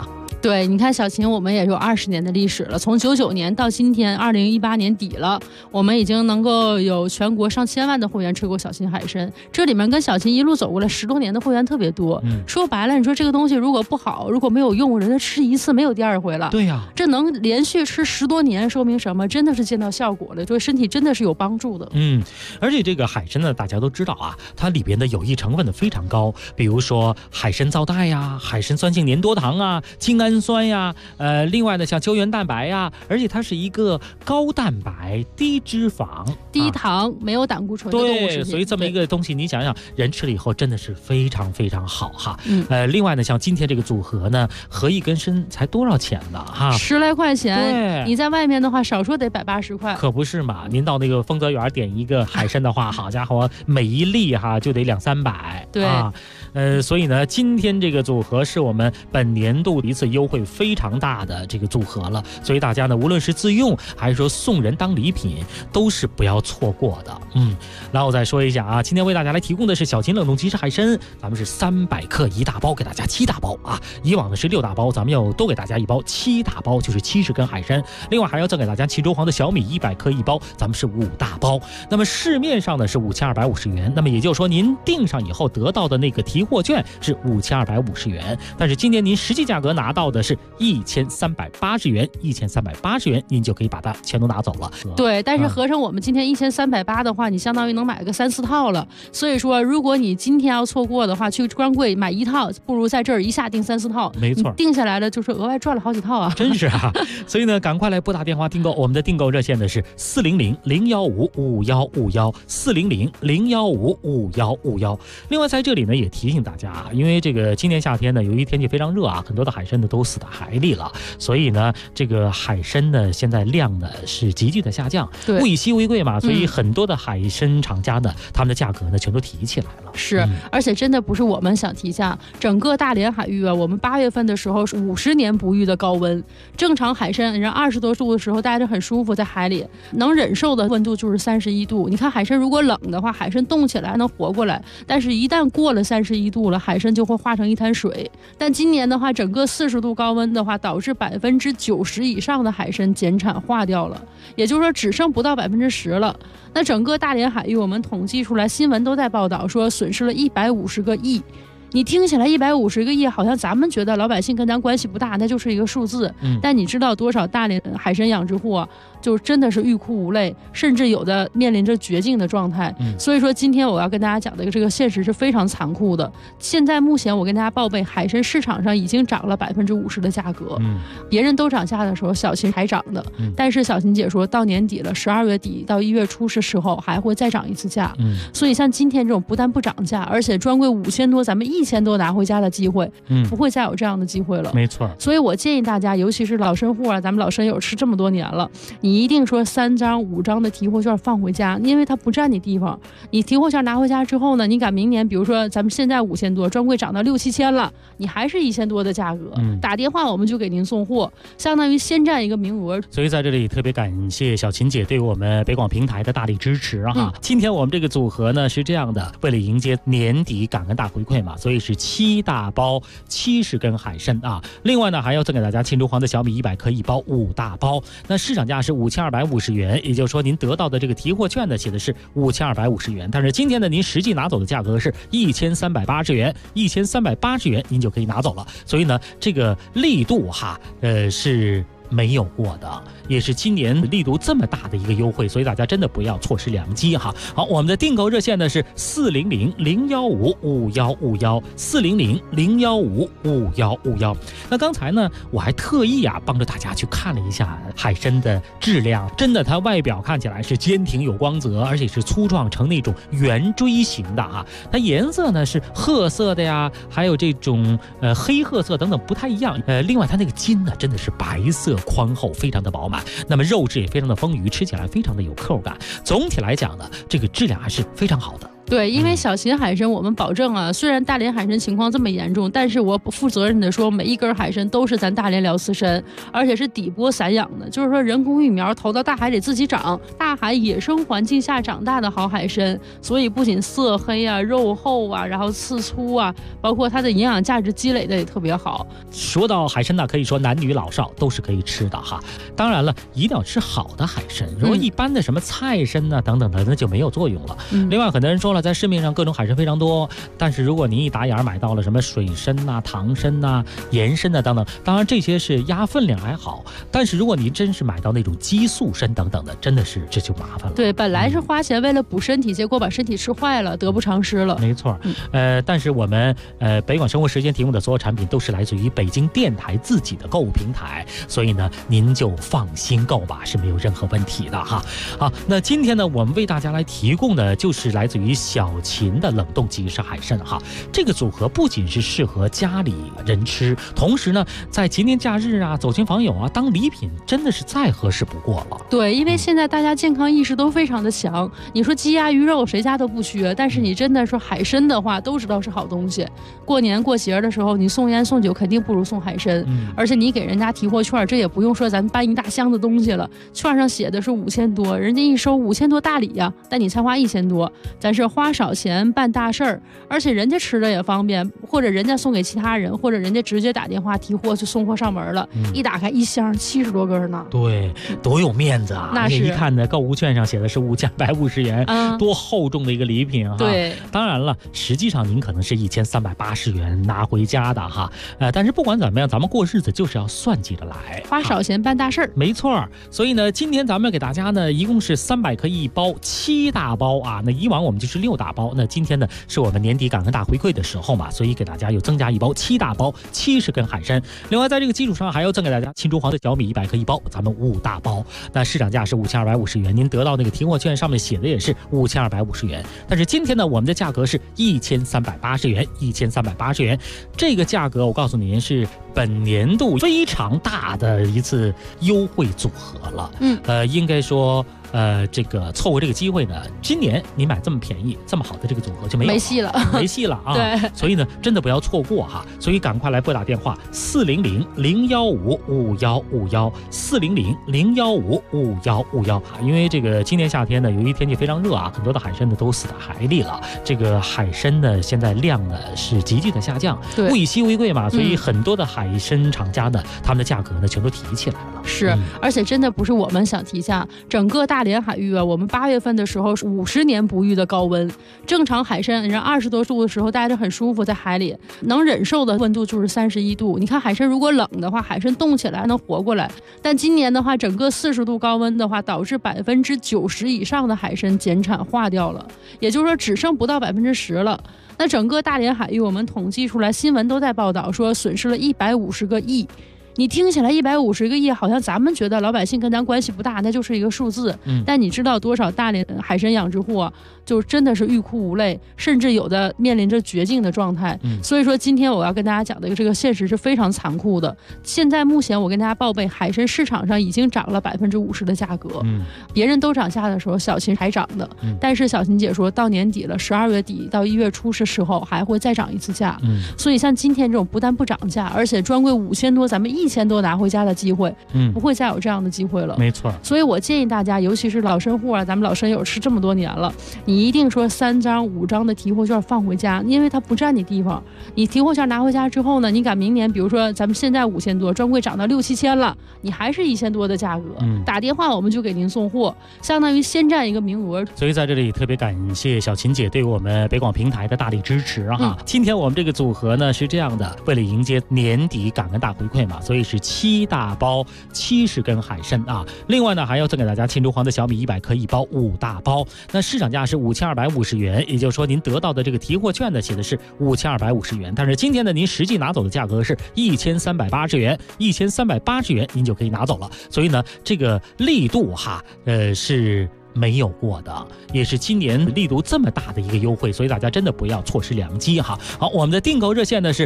对，你看小秦，我们也有20年的历史了，从99年到今天2018年底了，我们已经能够有全国上千万的会员吃过小秦海参。这里面跟小秦一路走过来10多年的会员特别多。说白了，你说这个东西如果不好，如果没有用，人家吃一次没有第二回了。
对呀，
这能连续吃10多年，说明什么？真的是见到效果了，对身体真的是有帮助的。
而且这个海参呢，大家都知道啊，它里边的有益成分呢非常高，比如说海参皂苷呀、海参酸性粘多糖啊、精氨酸呀，另外呢像胶原蛋白呀，而且它是一个高蛋白、低脂肪、
低糖、没有胆固醇的动物食品。
所以这么一个东西，你想想，人吃了以后真的是非常非常好哈。另外呢，像今天这个组合呢，合一根参才多少钱呢？哈
，10来块钱。
对，
你在外面的话，少说得180块。
可不是嘛？您到那个丰泽园点一个海参的话，好家伙，每一粒哈就得200-300。
对
啊，所以呢，今天这个组合是我们本年度一次优惠非常大的这个组合了，所以大家呢，无论是自用还是说送人当礼品，都是不要错过的。然后我再说一下啊，今天为大家来提供的是小秦冷冻即食海参，咱们是300克1大包，给大家7大包啊。以往的是6大包，咱们要多给大家1包，7大包就是70根海参。另外还要赠给大家沁州黄的小米100克1包，咱们是5大包。那么市面上呢是5250元，那么也就是说您订上以后得到的那个提货券是5250元，但是今年您实际价格拿到的是1380元，1380元您就可以把它全都拿走了。
对，但是合成我们今天1380的话，你相当于能买个3-4套了。所以说，如果你今天要错过的话，去专柜买1套，不如在这儿一下订3-4套。
没错，
定下来了就是额外赚了好几套啊！
真是啊！所以呢，赶快来拨打电话订购，我们的订购热线呢是400-015-5151，400-015-5151。另外在这里呢也提醒大家啊，因为这个今年夏天呢，由于天气非常热啊，很多的海参呢都死在海里了，所以呢，这个海参呢现在量呢是急剧的下降，物以稀为贵嘛，所以很多的海参厂家呢，他们的价格呢全都提起来了。
是，而且真的不是我们想提价，整个大连海域啊，我们8月份的时候是50年不遇的高温，正常海参人20多度的时候待着很舒服，在海里能忍受的温度就是31度。你看海参如果冷的话，海参冻起来能活过来，但是一旦过了31度了，海参就会化成一滩水。但今年的话，整个40度高温的话，导致90%以上的海参减产化掉了，也就是说只剩不到10%了。那整个大连海域我们统计出来，新闻都在报道说损失了150个亿。你听起来150个亿，好像咱们觉得老百姓跟咱关系不大，那就是一个数字。但你知道多少大连海参养殖户啊，就真的是欲哭无泪，甚至有的面临着绝境的状态。所以说今天我要跟大家讲的这个现实是非常残酷的。现在目前我跟大家报备，海参市场上已经涨了50%的价格。别人都涨价的时候，小秦还涨的。但是小秦姐说到年底了，12月底到1月初的时候还会再涨一次价。所以像今天这种不但不涨价，而且专柜5000多，咱们1000多拿回家的机会，不会再有这样的机会了。
没错。
所以我建议大家，尤其是老生户啊，咱们老生友吃这么多年了，你一定说3张5张的提货券放回家，因为它不占你地方。你提货券拿回家之后呢，你赶明年，比如说咱们现在5000多，专柜涨到6-7千了，你还是1000多的价格，打电话我们就给您送货，相当于先占一个名额。
所以在这里特别感谢小秦姐对我们北广平台的大力支持哈。今天我们这个组合呢是这样的，为了迎接年底感恩大回馈嘛，所以是7大包70根海参啊。另外呢还要赠给大家沁州黄的小米100克1包5大包，那市场价是5250元，也就是说您得到的这个提货券呢写的是5250元，但是今天呢您实际拿走的价格是1380元，1380元您就可以拿走了。所以呢这个力度哈是没有过的，也是今年力度这么大的一个优惠，所以大家真的不要错失良机哈。好，我们的订购热线呢是400-015-5151，400-015-5151。那刚才呢我还特意帮着大家去看了一下海参的质量，真的它外表看起来是坚挺有光泽，而且是粗壮成那种圆锥形的哈。它颜色呢是褐色的呀，还有这种黑褐色等等不太一样。另外它那个筋呢真的是白色宽厚，非常的饱满，那么肉质也非常的丰腴，吃起来非常的有口感。总体来讲呢，这个质量还是非常好的。
对，因为小秦海参我们保证啊，虽然大连海参情况这么严重，但是我负责任的说，每一根海参都是咱大连辽刺参，而且是底部散养的，就是说人工育苗投到大海里自己长，大海野生环境下长大的好海参，所以不仅色黑啊、肉厚啊，然后刺粗啊，包括它的营养价值积累的也特别好。
说到海参呢，可以说男女老少都是可以吃的哈。当然了，一定要吃好的海参，如果一般的什么菜参啊等等的，那就没有作用了。另外，很多人说了，在市面上各种海参非常多，但是如果您一打眼买到了什么水参呐、糖参呐、盐参呐等等，当然这些是压分量还好，但是如果您真是买到那种激素参等等的，真的是这就麻烦了。
对，本来是花钱为了补身体，结果把身体吃坏了，得不偿失了。
没错，但是我们北广生活时间提供的所有产品都是来自于北京电台自己的购物平台，所以呢，您就放心购吧，是没有任何问题的哈。好，那今天呢，我们为大家来提供的就是来自于小秦的冷冻即食海参哈。这个组合不仅是适合家里人吃，同时呢，在节年假日啊、走亲访友啊当礼品，真的是再合适不过了。
对，因为现在大家健康意识都非常的强，你说鸡鸭鱼肉谁家都不缺，但是你真的说海参的话，都知道是好东西。过年过节的时候，你送烟送酒肯定不如送海参，而且你给人家提货券，这也不用说咱搬一大箱子东西了，券上写的是5000多，人家一收5000多大礼呀，但你才花1000多，咱是花少钱办大事儿，而且人家吃的也方便，或者人家送给其他人，或者人家直接打电话提货就送货上门了，一打开一箱70多根呢。
对，多有面子啊！
那是
一看呢，购物券上写的是5250元，多厚重的一个礼品哈。
对，
当然了，实际上您可能是1380元拿回家的哈。但是不管怎么样，咱们过日子就是要算计着来，
花少钱办大事儿。
没错，所以呢，今天咱们给大家呢，一共是300克一包，7大包啊。那以往我们就是6大包，那今天呢，是我们年底感恩大回馈的时候嘛，所以给大家又增加一包7大包，70根海参。另外，在这个基础上还要赠给大家青竹黄的小米100克一包，咱们5大包。那市场价是5250元，您得到那个提货券上面写的也是5250元。但是今天呢，我们的价格是1380元，1380元。这个价格我告诉您是本年度非常大的一次优惠组合了。应该说。这个错过这个机会呢，今年你买这么便宜、这么好的这个组合就没戏了，没戏了啊！
对，
所以呢，真的不要错过哈！所以赶快来拨打电话400-015-5151，400-015-5151。因为这个今年夏天呢，由于天气非常热啊，很多的海参呢都死在海里了。这个海参呢，现在量呢是急剧的下降，物以稀为贵嘛，所以很多的海参厂家呢，他们的价格呢全都提起来了。
是，而且真的不是我们想提价，整个大连海域啊，我们8月份的时候是50年不遇的高温，正常海参人20多度的时候，大家都很舒服，在海里能忍受的温度就是31度。你看海参如果冷的话，海参冻起来还能活过来，但今年的话，整个40度高温的话，导致90%以上的海参减产化掉了，也就是说只剩不到10%了。那整个大连海域，我们统计出来，新闻都在报道说损失了150个亿。你听起来150个亿，好像咱们觉得老百姓跟咱关系不大，那就是一个数字。但你知道多少大连海参养殖户啊，就真的是欲哭无泪，甚至有的面临着绝境的状态。所以说今天我要跟大家讲的这个现实是非常残酷的。现在目前我跟大家报备，海参市场上已经涨了50%的价格。别人都涨价的时候，小秦还涨的。但是小秦姐说到年底了，12月底到1月初的时候还会再涨一次价。所以像今天这种不但不涨价，而且专柜5000多，咱们1000多拿回家的机会，不会再有这样的机会了。
没错，
所以我建议大家，尤其是老参户啊，咱们老参友吃这么多年了，你一定说3张5张的提货券放回家，因为它不占你地方。你提货券拿回家之后呢，你赶明年，比如说咱们现在5000多，专柜涨到6、7千了，你还是1000多的价格，打电话我们就给您送货，相当于先占一个名额。
所以在这里特别感谢小秦姐对我们北广平台的大力支持哈。今天我们这个组合呢是这样的，为了迎接年底感恩大回馈嘛，所以是7大包70根海参啊。另外呢，还要赠给大家青竹黄的小米100克一包，5大包。那市场价是5250元，也就是说您得到的这个提货券呢写的是5250元，但是今天呢您实际拿走的价格是1380元，1380元您就可以拿走了。所以呢，这个力度哈，是没有过的，也是今年力度这么大的一个优惠，所以大家真的不要错失良机哈。好，我们的订购热线呢是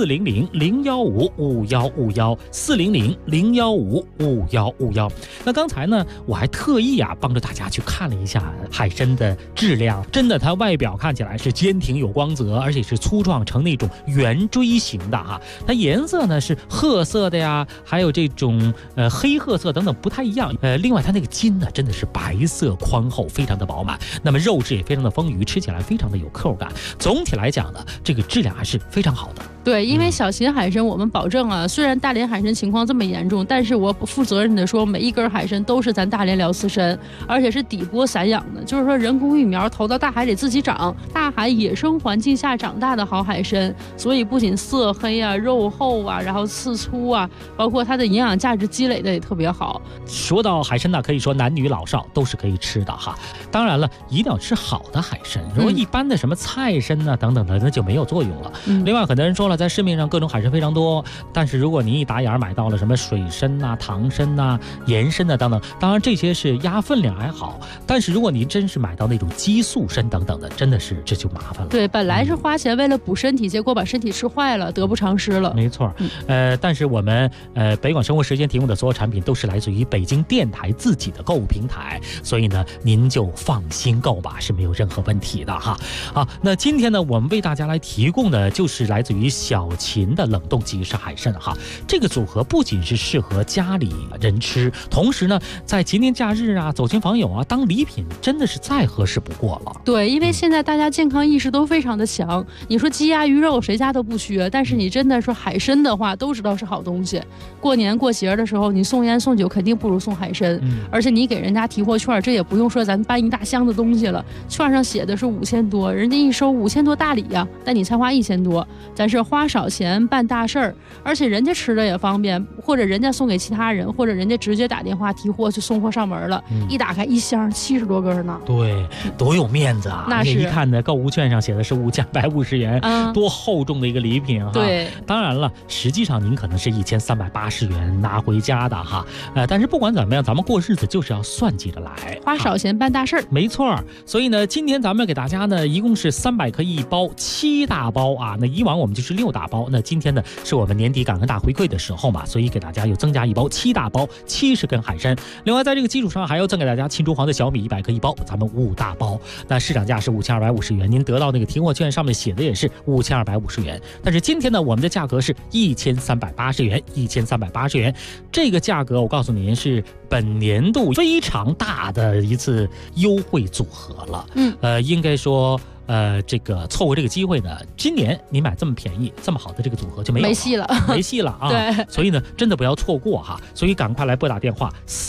400-015-5151，400-015-5151。那刚才呢，我还特意帮助大家去看了一下海参的质量，真的它外表看起来是坚挺有光泽，而且是粗壮成那种圆锥形的哈。它颜色呢是褐色的呀，还有这种黑褐色等等不太一样。另外它那个筋呢真的是白色宽厚，非常的饱满，那么肉质也非常的丰腴，吃起来非常的有口感。总体来讲呢，这个质量还是非常好的。
对，因为小秦海参我们保证虽然大连海参情况这么严重，但是我负责任的说，每一根海参都是咱大连辽刺参，而且是底部散养的，就是说人工育苗投到大海里自己长，大海野生环境下长大的好海参，所以不仅色黑肉厚然后刺粗包括它的营养价值积累的也特别好。
说到海参呢，可以说男女老少都是可以吃的哈。当然了，一定要吃好的海参，如果一般的什么菜参等等的，那就没有作用了。另外很多人说了，在市面上各种海参非常多，但是如果您一打眼买到了什么水参糖参盐参等等，当然这些是压分量还好，但是如果您真是买到那种激素参等等的，真的是这就麻烦了。
对，本来是花钱为了补身体，结果把身体吃坏了，得不偿失了。
没错。但是我们北广生活时间提供的所有产品都是来自于北京电台自己的购物平台，所以呢您就放心购吧，是没有任何问题的哈。好，那今天呢我们为大家来提供的就是来自于小秦的冷冻即食海参哈。这个组合不仅是适合家里人吃，同时呢在节年假日走亲访友当礼品真的是再合适不过了。
对，因为现在大家健康意识都非常的强，你说鸡鸭鱼肉谁家都不缺，但是你真的说海参的话都知道是好东西，过年过节的时候你送烟送酒肯定不如送海参，而且你给人家提货券，这也不用说咱搬一大箱子东西了，券上写的是5000多，人家一收5000多大礼但你才花1000多，咱是花少钱办大事儿，而且人家吃的也方便，或者人家送给其他人，或者人家直接打电话提货就送货上门了，一打开一箱70多根呢。
对，多有面子啊！
那是
一看呢，购物券上写的是5250元，多厚重的一个礼品哈。
对，
当然了，实际上您可能是1380元拿回家的哈。但是不管怎么样，咱们过日子就是要算计着来，
花少钱办大事儿。
没错，所以呢，今天咱们给大家呢，一共是300克一包，7大包那以往我们就是6大包，那今天呢是我们年底感恩大回馈的时候嘛，所以给大家又增加一包7大包，70根海参。另外在这个基础上还要赠给大家青竹黄的小米100克一包，咱们5大包。那市场价是5250元，您得到那个提货券上面写的也是5250元，但是今天呢我们的价格是1380元，1380元。这个价格我告诉您是本年度非常大的一次优惠组合了。应该说这个错过这个机会呢，今年你买这么便宜这么好的这个组合就没戏了
对，
所以呢真的不要错过哈，所以赶快来拨打电话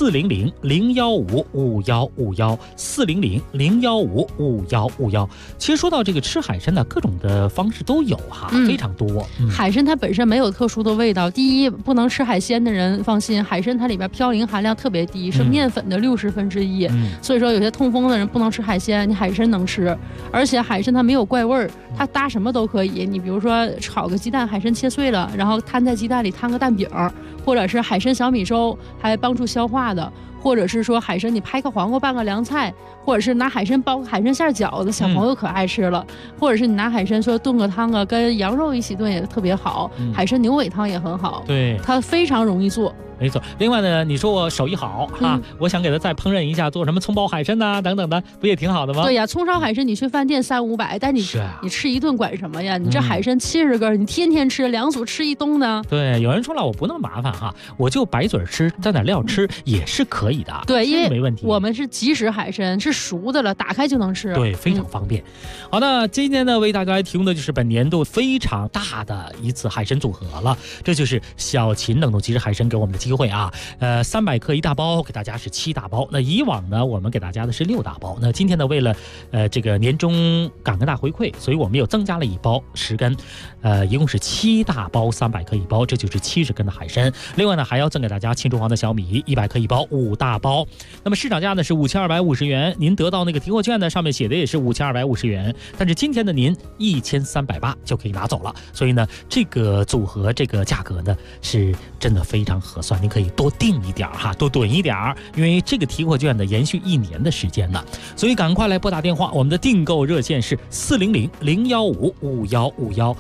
400-015-5151，400-015-5151。其实说到这个吃海参呢，各种的方式都有哈，非常多。
海参它本身没有特殊的味道，第一不能吃海鲜的人放心，海参它里边嘌呤含量特别低，是面粉的1/60，所以说有些痛风的人不能吃海鲜，你海参能吃，而且海参它没有怪味儿，它搭什么都可以。你比如说炒个鸡蛋，海参切碎了，然后摊在鸡蛋里摊个蛋饼，或者是海参小米粥，还帮助消化的。或者是说海参你拍个黄瓜拌个凉菜，或者是拿海参包个海参馅饺子，小朋友可爱吃了。或者是你拿海参说炖个汤跟羊肉一起炖也特别好，海参牛尾汤也很好。
对，
它非常容易做。
没错，另外呢，你说我手艺好我想给他再烹饪一下，做什么葱爆海参等等的，不也挺好的吗？
对呀，葱烧海参你去饭店300-500，但你吃一顿管什么呀？你这海参70根，你天天吃，2组吃一冬呢？
对，有人说了，我不那么麻烦我就白嘴吃，蘸点料吃也是可以的。
对，因为
没问题。
我们是即食海参，是熟的了，打开就能吃。
对，非常方便。好，那今天呢，为大家来提供的就是本年度非常大的一次海参组合了，这就是小秦冷冻即食海参给我们的机会300克一大包，给大家是7大包。那以往呢，我们给大家的是6大包。那今天呢，为了这个年终感恩大回馈，所以我们又增加了一包10根，一共是7大包300克一包，这就是70根的海参。另外呢，还要赠给大家青竹黄的小米100克一包，5大大包。那么市场价呢是5250元，您得到那个提货券呢，上面写的也是5250元，但是今天的您1380就可以拿走了。所以呢，这个组合这个价格呢是真的非常合算，您可以多订一点哈，多囤一点，因为这个提货券呢延续1年的时间呢，所以赶快来拨打电话，我们的订购热线是400-015-5151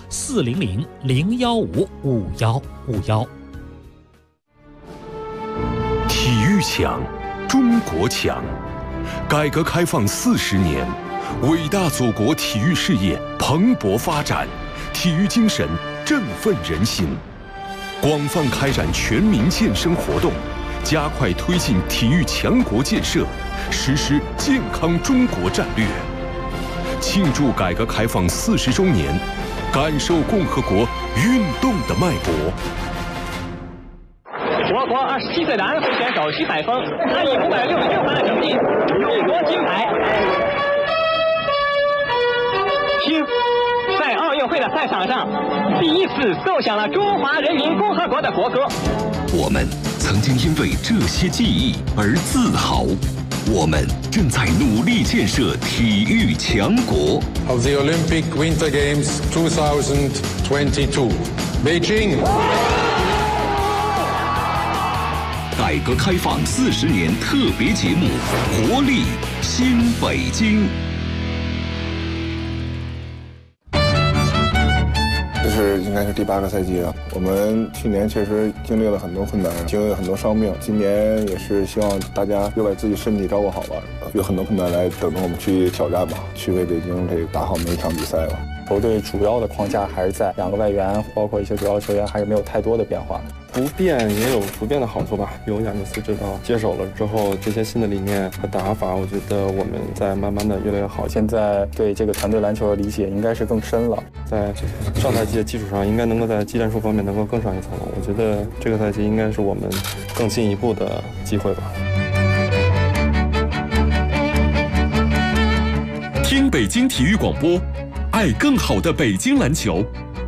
400-015-5151。
体育强，中国强。改革开放40年，伟大祖国体育事业蓬勃发展，体育精神振奋人心。广泛开展全民健身活动，加快推进体育强国建设，实施健康中国战略。庆祝改革开放40周年，感受共和国运动的脉搏。
我国27岁的安徽选手徐海峰，他以566分的成绩勇夺金牌。听，在奥运会的赛场上，第一次奏响了中华人民共和国的国歌。
我们曾经因为这些记忆而自豪，我们正在努力建设体育强国。
Of the Olympic Winter Games 2022, Beijing。
改革开放40年特别节目《活力新北京》。
这是应该是第8个赛季了。我们去年确实经历了很多困难，经历了很多伤病。今年也是希望大家又把自己身体照顾好吧，有很多困难来等着我们去挑战吧，去为北京这个打好每一场比赛吧。
球队主要的框架还是在2个外援，包括一些主要球员，还是没有太多的变化。
不变也有不变的好处吧。有亚尼斯指导接手了之后，这些新的理念和打法，我觉得我们在慢慢的越来越好。
现在对这个团队篮球的理解应该是更深了，
在上赛季的基础上，应该能够在技战术方面能够更上一层楼。我觉得这个赛季应该是我们更进一步的机会吧。
听北京体育广播，爱更好的北京篮球。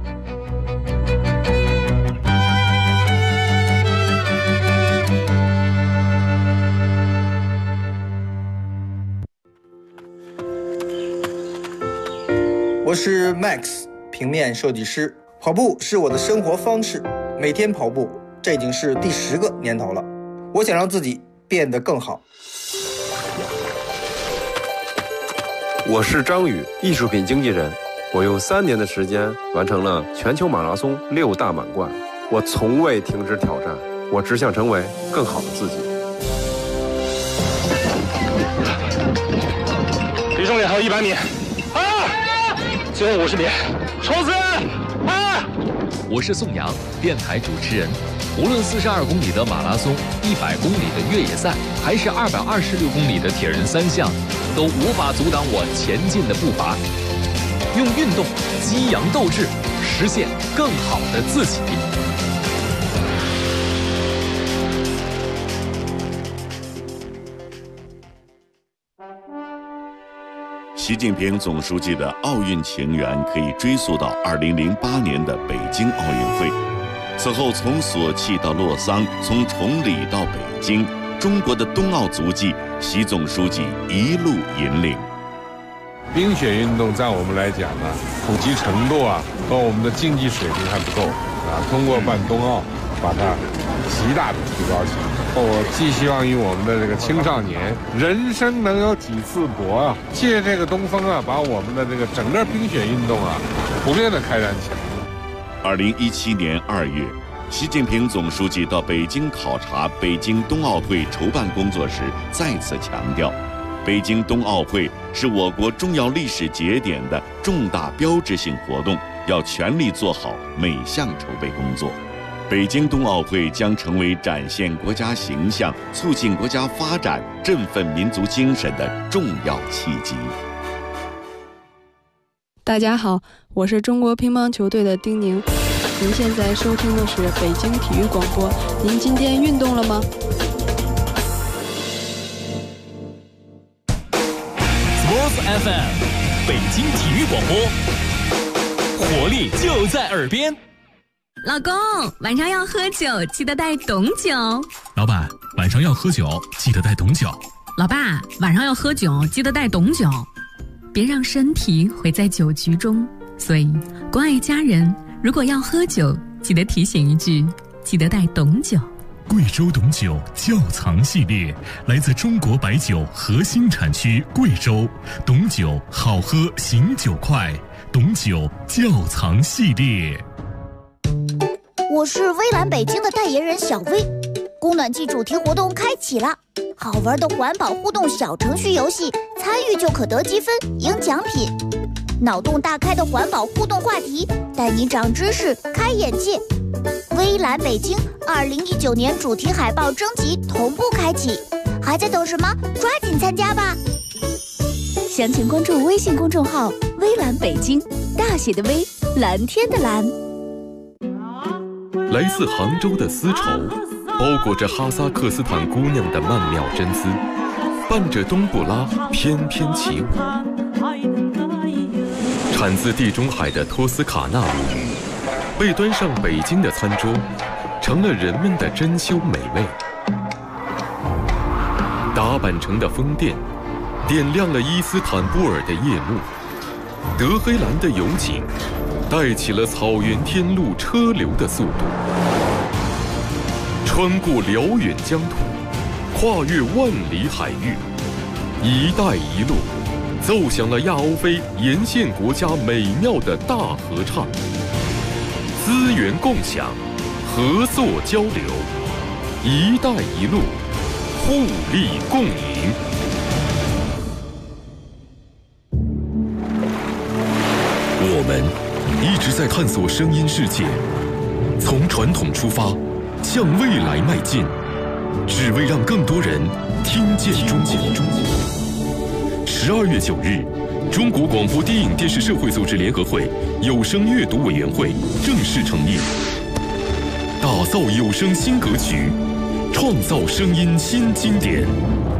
我是 Max， 平面设计师。跑步是我的生活方式，每天跑步，这已经是第10个年头了。我想让自己变得更好。
我是张宇，艺术品经纪人。我用3年的时间完成了全球马拉松6大满贯。我从未停止挑战，我只想成为更好的自己。
离终点还有100米。最后50米，冲刺！
我是宋阳，电台主持人。无论42公里的马拉松、100公里的越野赛，还是226公里的铁人3项，都无法阻挡我前进的步伐。用运动激扬斗志，实现更好的自己。
习近平总书记的奥运情缘可以追溯到2008年的北京奥运会。此后，从索契到洛桑，从崇礼到北京，中国的冬奥足迹，习总书记一路引领。
冰雪运动在我们来讲呢，普及程度和我们的竞技水平还不够通过办冬奥，把它极大的提高起来。我寄希望于我们的这个青少年，人生能有几次搏借这个东风把我们的这个整个冰雪运动普遍的开展起来。
2017年2月，习近平总书记到北京考察北京冬奥会筹办工作时，再次强调，北京冬奥会是我国重要历史节点的重大标志性活动，要全力做好每项筹备工作。北京冬奥会将成为展现国家形象、促进国家发展、振奋民族精神的重要契机。
大家好，我是中国乒乓球队的丁宁。您现在收听的是北京体育广播。您今天运动了吗
？Sports FM， 北京体育广播，活力就在耳边。
老公，晚上要喝酒，记得带懂酒。
老板，晚
晚上要喝酒，记得带懂酒。
老爸，晚上要喝酒，记得带懂酒，别让身体毁在酒局中。所以，关爱家人，如果要喝酒，记得提醒一句，记得带懂酒。
贵州董酒窖藏系列来自中国白酒核心产区贵州，董酒好喝醒酒快，董酒窖藏系列。
我是微蓝北京的代言人小薇，供暖季主题活动开启了，好玩的环保互动小程序游戏，参与就可得积分赢奖品。脑洞大开的环保互动话题，带你长知识开眼界。微蓝北京2019年主题海报征集同步开启，还在等什么？抓紧参加吧！详情关注微信公众号“微蓝北京”，大写的微，蓝天的蓝。
来自杭州的丝绸，包裹着哈萨克斯坦姑娘的曼妙真丝，伴着冬不拉翩翩起舞。产自地中海的托斯卡纳鲈鱼，被端上北京的餐桌，成了人们的珍馐美味。达坂城的风电，点亮了伊斯坦布尔的夜幕。德黑兰的油井，带起了草原天路车流的速度。穿过辽远疆土，跨越万里海域，一带一路奏响了亚欧非沿线国家美妙的大合唱。资源共享，合作交流，一带一路，互利共赢。我们一直在探索声音世界，从传统出发，向未来迈进，只为让更多人听见中国。12月9日，中国广播电影电视社会组织联合会有声阅读委员会正式成立，打造有声新格局，创造声音新经典。